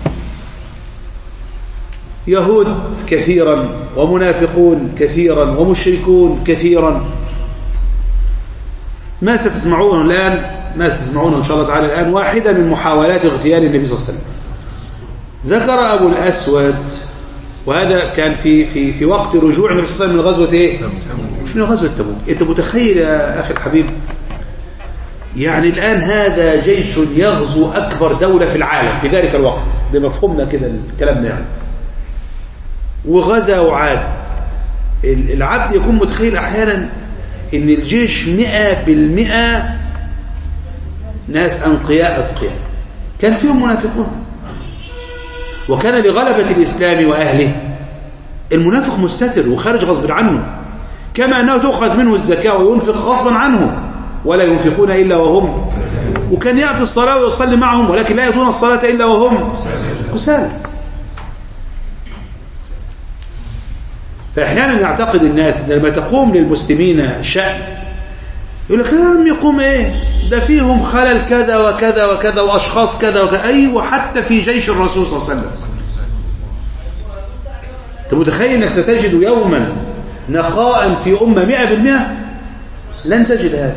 يهود كثيرا ومنافقون كثيرا ومشركون كثيرا. ما ستسمعون الآن ما ستسمعونه إن شاء الله تعالى الآن واحدة من محاولات اغتيال النبي صلى الله عليه وسلم. ذكر أبو الأسود، وهذا كان في في في وقت رجوع النبي صلى الله عليه وسلم من غزوة إيه؟ من غزوة تبوك. أنت متخيل يا أخي الحبيب؟ يعني الآن هذا جيش يغزو أكبر دولة في العالم في ذلك الوقت، بمفهومنا كده الكلام يعني، وغزا وعاد. العبد يكون متخيل أحيانا إن الجيش مئة بالمئة ناس أنقياء أتقياء، كان فيهم منافقون. وكان لغلبة الإسلام وأهله المنافق مستتر وخارج غصب عنه، كما أنه تأخذ منه الزكاة وينفق غصبا عنه، ولا ينفقون إلا وهم، وكان يأتي الصلاة ويصلي معهم ولكن لا يأتون الصلاة إلا وهم كسالى. فأحيانا يعتقد الناس لما تقوم للمسلمين شأن يقول لك لم يقوم إيه ده فيهم خلل كذا وكذا وكذا وأشخاص كذا وكذا. أيوة حتى في جيش الرسول صلى الله عليه وسلم. أنت متخيل أنك ستجد يوما نقاء في أمة مئة بالمئة؟ لن تجد هذا.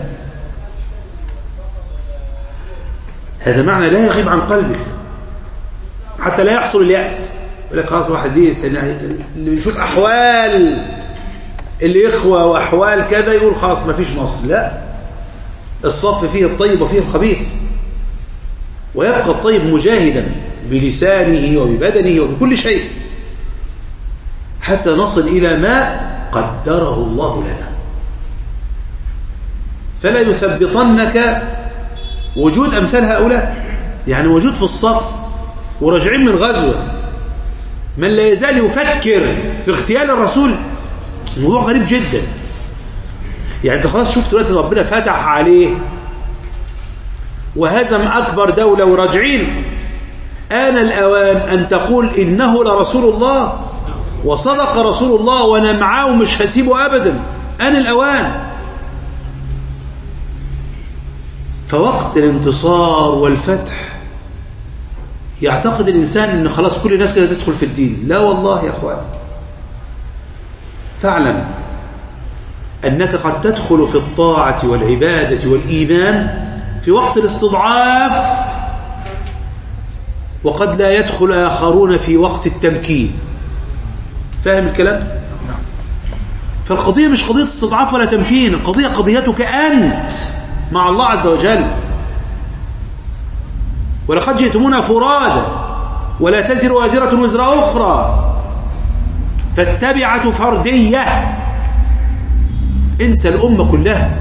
هذا معنى لا يغيب عن قلبك حتى لا يحصل اليأس. يقول لك خلاص واحد دي يستنى اللي يشوف أحوال الإخوة وأحوال كذا يقول خلاص ما فيش نصر. لا، الصف فيه الطيب وفيه الخبيث، ويبقى الطيب مجاهدا بلسانه وببدنه وبكل شيء حتى نصل إلى ما قدره الله لنا. فلا يثبطنك وجود أمثال هؤلاء، يعني وجود في الصف وراجعين من غزوة من لا يزال يفكر في اغتيال الرسول. الموضوع غريب جدا. يعني انت خلاص شفت دلوقتي ربنا فتح عليه وهزم أكبر دولة وراجعين، آن الأوان أن تقول إنه لرسول الله وصدق رسول الله وأنا معاه ومش هسيبه أبدا. آن الأوان. فوقت الانتصار والفتح يعتقد الإنسان أن خلاص كل الناس كده تدخل في الدين. لا والله يا أخوان، فاعلم أنك قد تدخل في الطاعة والعبادة والإيمان في وقت الاستضعاف، وقد لا يدخل آخرون في وقت التمكين. فاهم الكلام؟ فالقضية مش قضية استضعاف ولا تمكين، القضية قضيتك أنت مع الله عز وجل. ولقد جئتمونا فرادا ولا تزر وازرة وزر أخرى، فالتبعة فردية. انسى الأمة كلها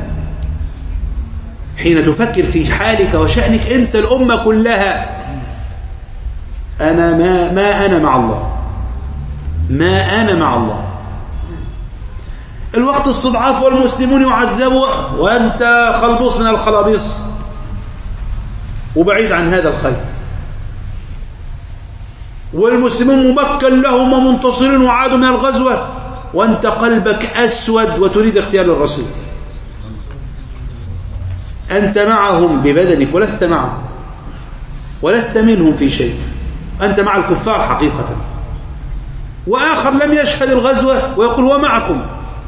حين تفكر في حالك وشأنك، انسى الأمة كلها. أنا ما, ما أنا مع الله، ما أنا مع الله. الوقت استضعاف والمسلمون يعذبوا وأنت خلبوص من الخلابيص وبعيد عن هذا الخير، والمسلمون ممكن لهم ومنتصرين وعادوا من الغزوة وأنت قلبك أسود وتريد اغتيال الرسول. أنت معهم ببدنك ولست معهم ولست منهم في شيء، أنت مع الكفار حقيقة. وآخر لم يشهد الغزوة ويقول هو معكم.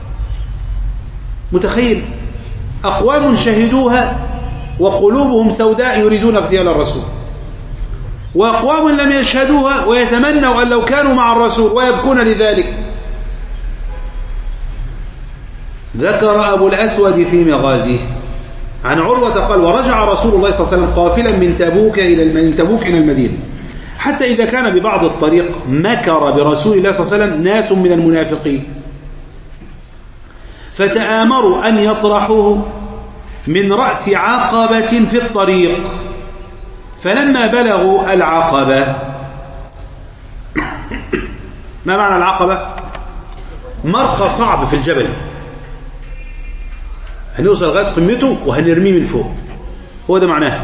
متخيل؟ أقوام شهدوها وقلوبهم سوداء يريدون اغتيال الرسول، وأقوام لم يشهدوها ويتمنوا أن لو كانوا مع الرسول ويبكون لذلك. ذكر أبو الأسود في مغازيه عن عروة قال: ورجع رسول الله صلى الله عليه وسلم قافلا من تبوك إلى من تبوك إلى المدينة، حتى إذا كان ببعض الطريق مكر برسول الله صلى الله عليه وسلم ناس من المنافقين، فتآمروا أن يطرحوه من رأس عقبة في الطريق. فلما بلغوا العقبة، ما معنى العقبة؟ مرقى صعب في الجبل، هنوصل لغاية قمته وهنرميه من فوق، هو ده معناه.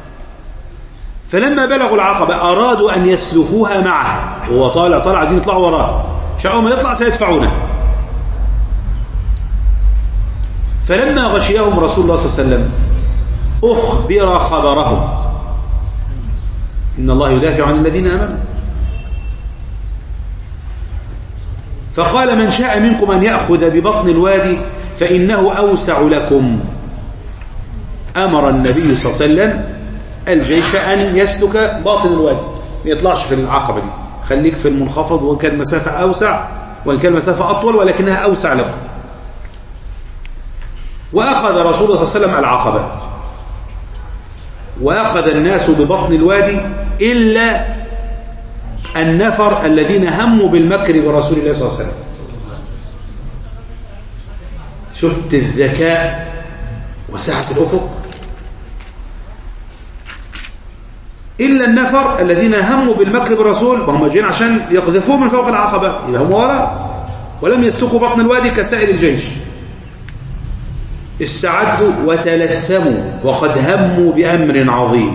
فلما بلغوا العقبة أرادوا أن يسلكوها معه، هو طالع طالع عايزين يطلعوا وراه، شاءوا ما يطلع سيدفعونه. فلما غشيهم رسول الله صلى الله عليه وسلم أخبر خبرهم إن الله يدافع عن الذين آمنوا، فقال: من شاء منكم أن يأخذ ببطن الوادي فإنه أوسع لكم. أمر النبي صلى الله عليه وسلم الجيش أن يسلك باطن الوادي، ما يطلعش في العقبة دي، خليك في المنخفض، وإن كان مسافة أوسع وإن كان مسافة أطول ولكنها أوسع لكم. وأخذ رسول الله صلى الله عليه وسلم العقبة، وأخذ الناس ببطن الوادي إلا النفر الذين هموا بالمكر برسول الله صلى الله عليه وسلم. شفت الذكاء وسعة الأفق؟ إلا النفر الذين هموا بالمكر بالرسول، وهم جايين عشان يقذفوه من فوق العقبة، يبقى هم وراء ولم يسلكوا بطن الوادي كسائر الجيش. استعدوا وتلثموا وقد هموا بأمر عظيم.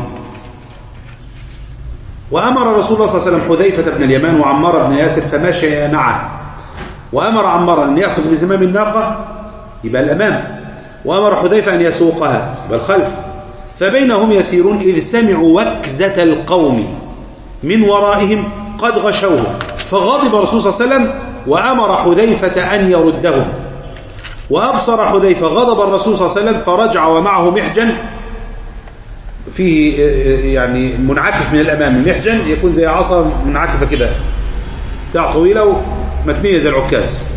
وأمر رسول الله صلى الله عليه وسلم حذيفة بن اليمان وعمار بن ياسر فمشي معه، وأمر عمار أن يأخذ بزمام الناقة يبقى الأمام، وأمر حذيفة أن يسوقها يبقى الخلف. فبينهم يسيرون إذ سمعوا وكزة القوم من ورائهم قد غشوهم، فغضب الرسول صلى الله عليه وسلم وأمر حذيفة أن يردهم. وأبصر حذيفة غضب الرسول صلى الله عليه وسلم فرجع ومعه محجن فيه يعني منعكف من الأمام. المحجن يكون زي عصا منعكفة كده بتاع طويلة ومتنية زي العكاز،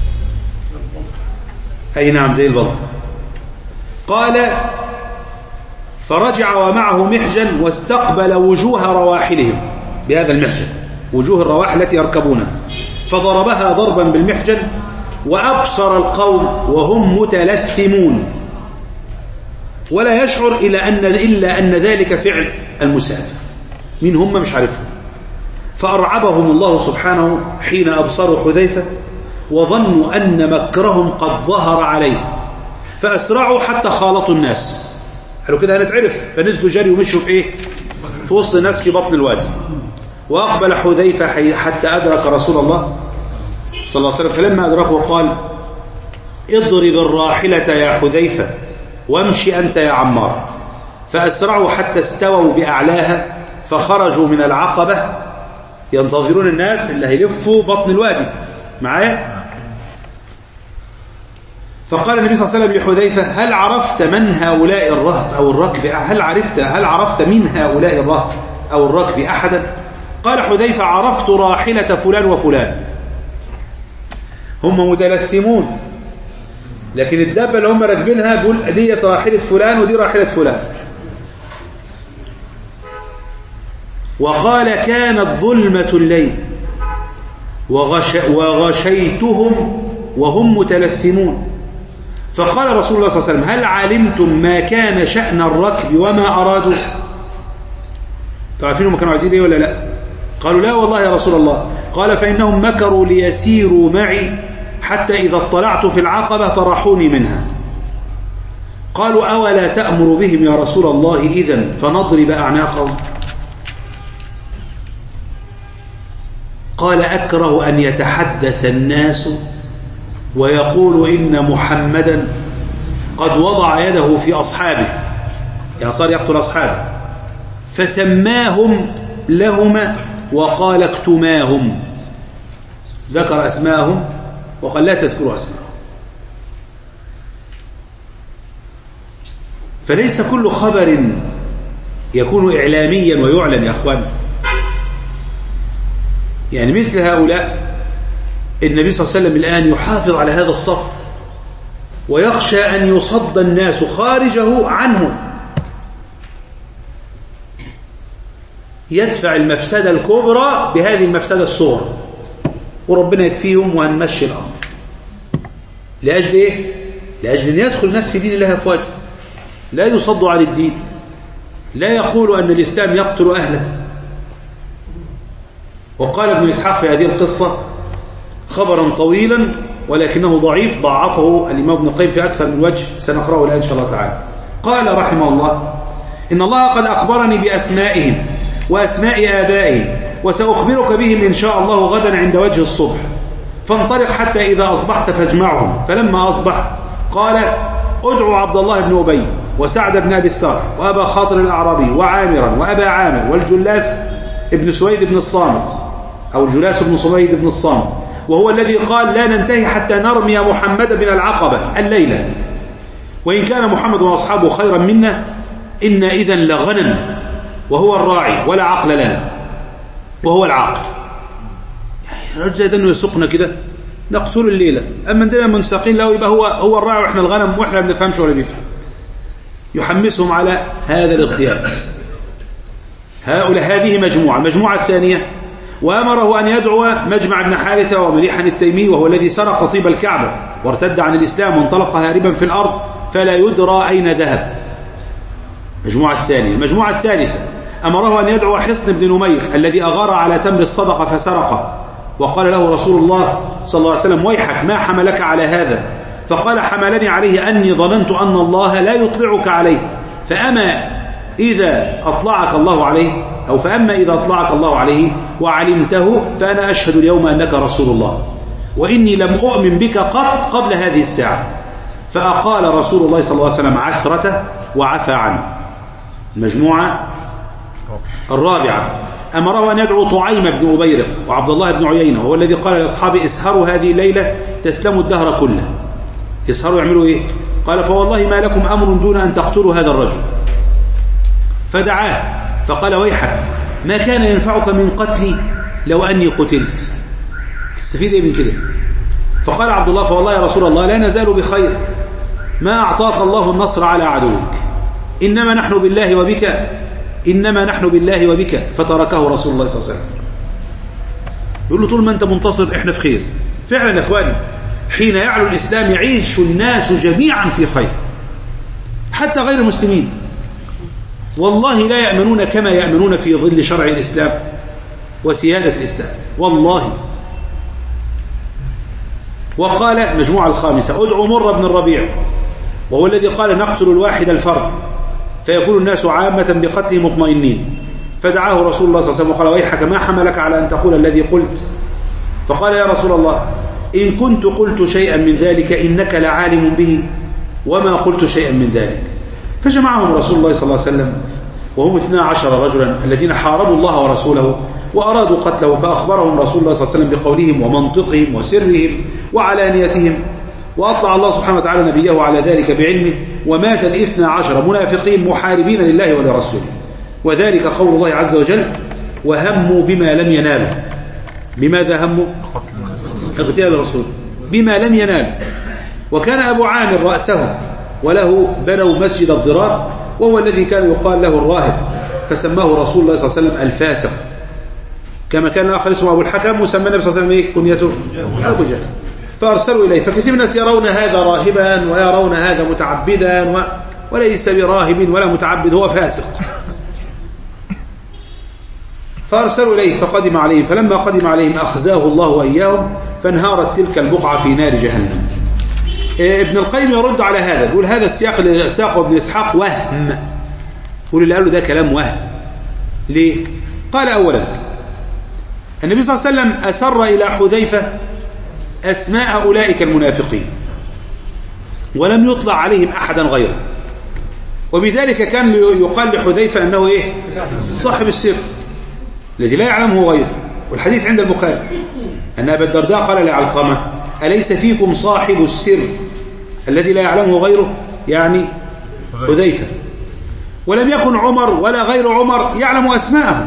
أي نعم زي البلط. قال: فرجع ومعه محجن واستقبل وجوه رواحلهم بهذا المحجن، وجوه الرواحل التي يركبونها، فضربها ضربا بالمحجن، وأبصر القوم وهم متلثمون ولا يشعر إلا أن إلا أن ذلك فعل المسافر، من هم مش عارفهم. فأرعبهم الله سبحانه حين أبصروا حذيفة وظنوا أن مكرهم قد ظهر عليه، فأسرعوا حتى خالطوا الناس، قالوا كده هنتعرف، فنزلوا جري ومشوا في إيه؟ في وسط الناس في بطن الوادي. وأقبل حذيفة حتى أدرك رسول الله صلى الله عليه وسلم، فلما أدركه قال: اضرب الراحلة يا حذيفة وامشي أنت يا عمار. فأسرعوا حتى استووا بأعلاها، فخرجوا من العقبة ينتظرون الناس اللي هيلفوا بطن الوادي معايا. فقال النبي صلى الله عليه وسلم لحذيفة: هل عرفت من هؤلاء الرهط أو الركب؟ هل عرفت هل عرفت من هؤلاء الرهط أو الركب أحدا؟ قال حذيفة: عرفت راحلة فلان وفلان. هم متلثمون، لكن الدابة اللي هم راكبينها بيقول دي راحلة فلان ودي راحلة فلان. وقال: كانت ظلمة الليل وغش وغشيتهم وهم متلثمون. فقال رسول الله صلى الله عليه وسلم: هل علمتم ما كان شأن الركب وما أرادوا؟ تعرفين هم كانوا عايزين ايه ولا لا؟ قالوا: لا والله يا رسول الله. قال: فإنهم مكروا ليسيروا معي حتى إذا اطلعت في العقبة طرحوني منها. قالوا: أولا تأمر بهم يا رسول الله إذن فنضرب أعناقهم؟ قال: أكره أن يتحدث الناس ويقول إن محمدا قد وضع يده في أصحابه يعني صار يقتل أصحابه، فسماهم لهما وقال اكتماهم، ذكر أسماءهم وقال لا تذكروا أسماءهم. فليس كل خبر يكون إعلاميا ويعلن يا أخوان. يعني مثل هؤلاء النبي صلى الله عليه وسلم الآن يحافظ على هذا الصف ويخشى أن يصد الناس خارجه عنه، يدفع المفسدة الكبرى بهذه المفسدة الصغرى، وربنا يكفيهم وهنمشي الأمر. لأجل إيه؟ لأجل أن يدخل الناس في دين الله أفواجا، لا يصد عن الدين، لا يقول أن الإسلام يقتل أهله. وقال ابن إسحاق في هذه القصة خبرا طويلا ولكنه ضعيف، ضعفه الإمام ابن القيم في أكثر من وجه، سنقرأه الآن إن شاء الله تعالى. قال رحمه الله: إن الله قد أخبرني بأسمائهم وأسماء آبائهم، وسأخبرك بهم إن شاء الله غدا عند وجه الصبح، فانطلق حتى إذا أصبحت فاجمعهم. فلما أصبح قال: ادعوا عبد الله بن أبي وسعد بن أبي السار وأبا خاطر الأعرابي وعامرا وأبا عامر والجلاس ابن سويد بن الصامت، أو الجلاس بن سويد بن الصامت، وهو الذي قال: لا ننتهي حتى نرمي محمد بن العقبة الليلة، وإن كان محمد وأصحابه خيرا منا إن إذن لغنم، وهو الراعي ولا عقل لنا، وهو العاقل. يعني رجل ده انه يسوقنا كده نقتل الليلة، أما عندنا منساقين له يبقى هو هو الراعي وإحنا الغنم، وإحنا ما بنفهمش ولا بيفهم. يحمسهم على هذا الاغتيال. هؤلاء هذه مجموعة. المجموعة الثانية: وأمره أن يدعو مجمع بن حارثة ومليحا التيمي، وهو الذي سرق طيب الكعبة وارتد عن الإسلام وانطلق هاربا في الأرض فلا يدرى أين ذهب. المجموعة الثانية. المجموعة الثالثة: أمره أن يدعو حصن بن نمير الذي أغار على تمر الصدقة فسرقه، وقال له رسول الله صلى الله عليه وسلم: ويحك ما حملك على هذا؟ فقال: حملني عليه أني ظننت أن الله لا يطلعك عليه، فأما إذا أطلعك الله عليه أو فأما إذا أطلعك الله عليه وعلمته فأنا أشهد اليوم أنك رسول الله، وإني لم أؤمن بك قط قبل هذه الساعة. فأقال رسول الله صلى الله عليه وسلم عثرته وعفى عنه. المجموعة الرابعة: أمره أن يدعو طعيم بن أبيرق وعبد الله بن عيينة، وهو الذي قال لأصحابه: اسهروا هذه الليلة تسلموا الدهر كله. يسهروا يعملوا إيه؟ قال: فوالله ما لكم أمر دون أن تقتلوا هذا الرجل. فدعاه فقال: ويحك ما كان ينفعك من قتلي لو أني قتلت، تستفيد إيه من كده؟ فقال عبد الله: فوالله يا رسول الله لا نزال بخير، ما أعطاك الله النصر على عدوك، إنما نحن بالله وبك إنما نحن بالله وبك. فتركه رسول الله صلى الله عليه وسلم. يقول له: طول ما أنت منتصر إحنا في خير. فعلا يا إخواني، حين يعلو الإسلام يعيش الناس جميعا في خير، حتى غير المسلمين. والله لا يأمنون كما يأمنون في ظل شرع الإسلام وسيادة الإسلام، والله. وقال المجموعة الخامسة: ادعوا مر بن الربيع، وهو الذي قال: نقتل الواحد الفرد فيكون الناس عامة بقتله مطمئنين. فدعاه رسول الله صلى الله عليه وسلم وقال: ويحك ما حملك على أن تقول الذي قلت؟ فقال: يا رسول الله إن كنت قلت شيئا من ذلك إنك لعالم به، وما قلت شيئا من ذلك. فجمعهم رسول الله صلى الله عليه وسلم وهم اثنا عشر رجلا الذين حاربوا الله ورسوله وأرادوا قتله، فأخبرهم رسول الله صلى الله عليه وسلم بقولهم ومنطقهم وسرهم وعلانيتهم، وأطلع الله سبحانه وتعالى نبيه على ذلك بعلمه، ومات الاثنى عشر منافقين محاربين لله ولرسوله. وذلك قول الله عز وجل: وهموا بما لم ينالوا. بماذا هموا؟ اغتيال الرسول، بما لم ينال. وكان أبو عامر رأسهم، وله بنوا مسجد الضرار، وهو الذي كان يقال له الراهب، فسماه رسول الله صلى الله عليه وسلم الفاسق، كما كان آخر اسمه أبو الحكم، وسمى النبي صلى الله عليه وسلم إيه كنيته؟ أبو جهل. فأرسلوا إليه. فكثير من الناس يرون هذا راهبا ويرون هذا متعبدا، و... وليس براهب ولا متعبد، هو فاسق. فأرسلوا إليه فقدم عليهم، فلما قدم عليهم أخزاه الله وإياهم، فانهارت تلك البقعة في نار جهنم. ابن القيم يرد على هذا، يقول: هذا السياق اللي ساقه ابن إسحاق وهم. يقول اللي قاله ده كلام وهم. ليه؟ قال: أولا النبي صلى الله عليه وسلم أسر إلى حذيفة أسماء أولئك المنافقين، ولم يطلع عليهم أحدا غيره. وبذلك كان يقال لحذيفة أنه إيه؟ صاحب السر الذي لا يعلمه غيره. والحديث عند البخاري أن أبا الدرداء قال لعلقمة أليس فيكم صاحب السر الذي لا يعلمه غيره؟ يعني حذيفة. ولم يكن عمر ولا غير عمر يعلم أسماءهم،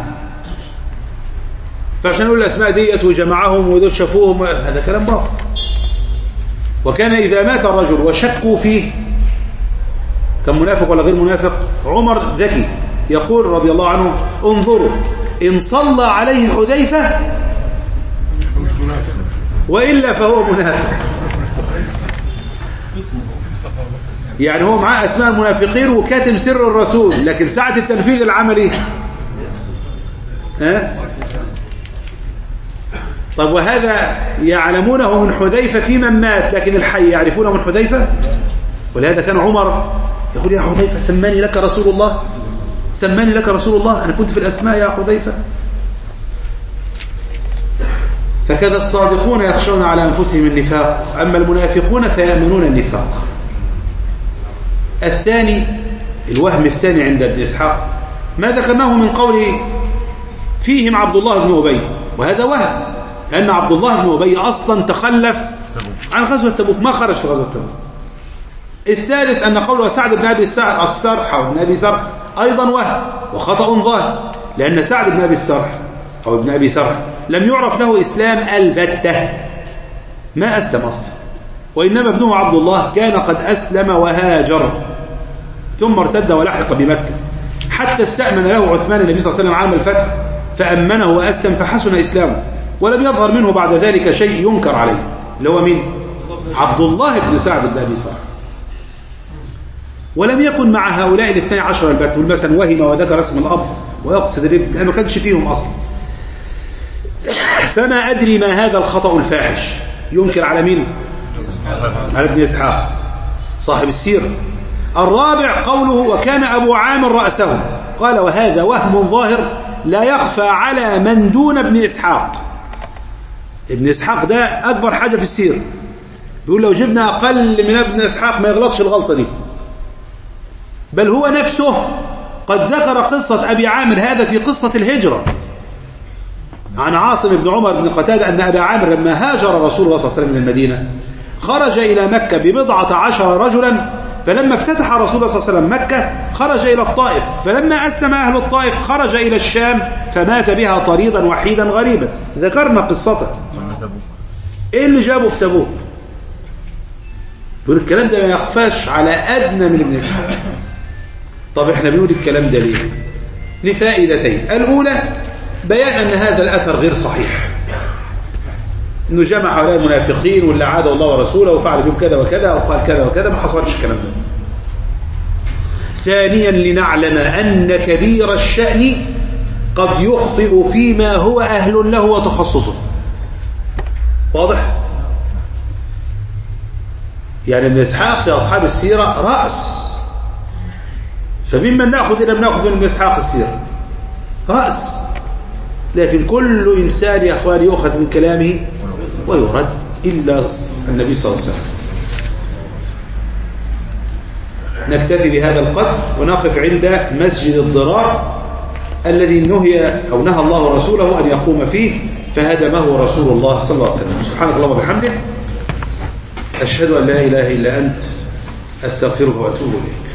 فعشان نقول الأسماء ديت وجمعهم ودول شافوهم هذا كلام باطل. وكان إذا مات الرجل وشكوا فيه كان منافق ولا غير منافق، عمر ذكي يقول رضي الله عنه انظروا إن صلى عليه حذيفة وإلا فهو منافق. يعني هو معاه أسماء المنافقين وكاتم سر الرسول، لكن ساعة التنفيذ العملي ها؟ طب وهذا يعلمونه من حذيفة في من مات، لكن الحي يعرفونه من حذيفة. ولهذا كان عمر يقول يا حذيفة سماني لك رسول الله، سماني لك رسول الله، أنا كنت في الأسماء يا حذيفة. فكذا الصادقون يخشون على أنفسهم النفاق، أما المنافقون فيأمنون النفاق. الثاني الوهم الثاني عند ابن إسحاق ما ذكرناه من قوله فيهم عبد الله بن أبي، وهذا وهم، لأن عبد الله بن أبي أصلا تخلف عن غزوة تبوك، ما خرج في غزوة تبوك. الثالث أن قوله سعد بن أبي السرح أو ابن أبي سرح أيضا وهم وخطأ ظاهر، لأن سعد بن أبي السرح أو ابن أبي سرح لم يعرف له إسلام البتة، ما أسلم أصلا، وإنما ابنه عبد الله كان قد أسلم وهاجر ثم ارتد ولحق بمكة، حتى استأمن له عثمان النبي صلى الله عليه وسلم عام الفتح فأمنه وأسلم فحسن إسلامه، ولم يظهر منه بعد ذلك شيء ينكر عليه، اللي هو مين؟ عبد الله بن سعد بن أبي سرح. ولم يكن مع هؤلاء الاثني عشر البت، مثلا وهم وذكر اسم الأب ويقصد الابن، ما كانش فيهم أصلا. فما أدري ما هذا الخطأ الفاحش، ينكر على مين؟ على ابن إسحاق صاحب السيرة. الرابع قوله وكان أبو عامر رأسه، قال وهذا وهم ظاهر لا يخفى على من دون ابن إسحاق. ابن إسحاق ده أكبر حاجة في السيرة، بيقول لو جبنا أقل من ابن إسحاق ما يغلطش الغلطة دي، بل هو نفسه قد ذكر قصة أبي عامر هذا في قصة الهجرة عن عاصم بن عمر بن قتادة أن أبا عامر لما هاجر رسول الله صلى الله عليه وسلم من المدينة خرج إلى مكة ببضعة عشر رجلا، فلما افتتح رسول الله صلى الله عليه وسلم مكة خرج إلى الطائف، فلما أسلم أهل الطائف خرج إلى الشام فمات بها طريدا وحيدا غريبا. ذكرنا قصته. إيه اللي جابه في تبوك؟ يقول الكلام ده ما يخفاش على أدنى من ابن إسحاق. طب احنا بنقول الكلام ده ليه؟ لفائدتين. الأولى بيان أن هذا الأثر غير صحيح، إنه جمع هؤلاء المنافقين واللي عادوا الله ورسوله وفعل بهم كذا وكذا وقال كذا وكذا، ما حصلش الكلام ده. ثانيا لنعلم أن كبير الشأن قد يخطئ فيما هو أهل له وتخصصه. واضح؟ يعني ابن إسحاق في أصحاب السيرة رأس، فممن نأخذ إلى بنأخذ من ابن إسحاق السيرة رأس، لكن كل إنسان يا أخواني يؤخذ من كلامه ويرد إلا النبي صلى الله عليه وسلم. نكتفي بهذا القدر ونقف عند مسجد الضرار الذي نهي أو نهى الله ورسوله أن يقوم فيه فهدمه رسول الله صلى الله عليه وسلم. سبحانك اللهم وبحمدك، أشهد أن لا إله إلا أنت، أستغفرك وأتوب إليك.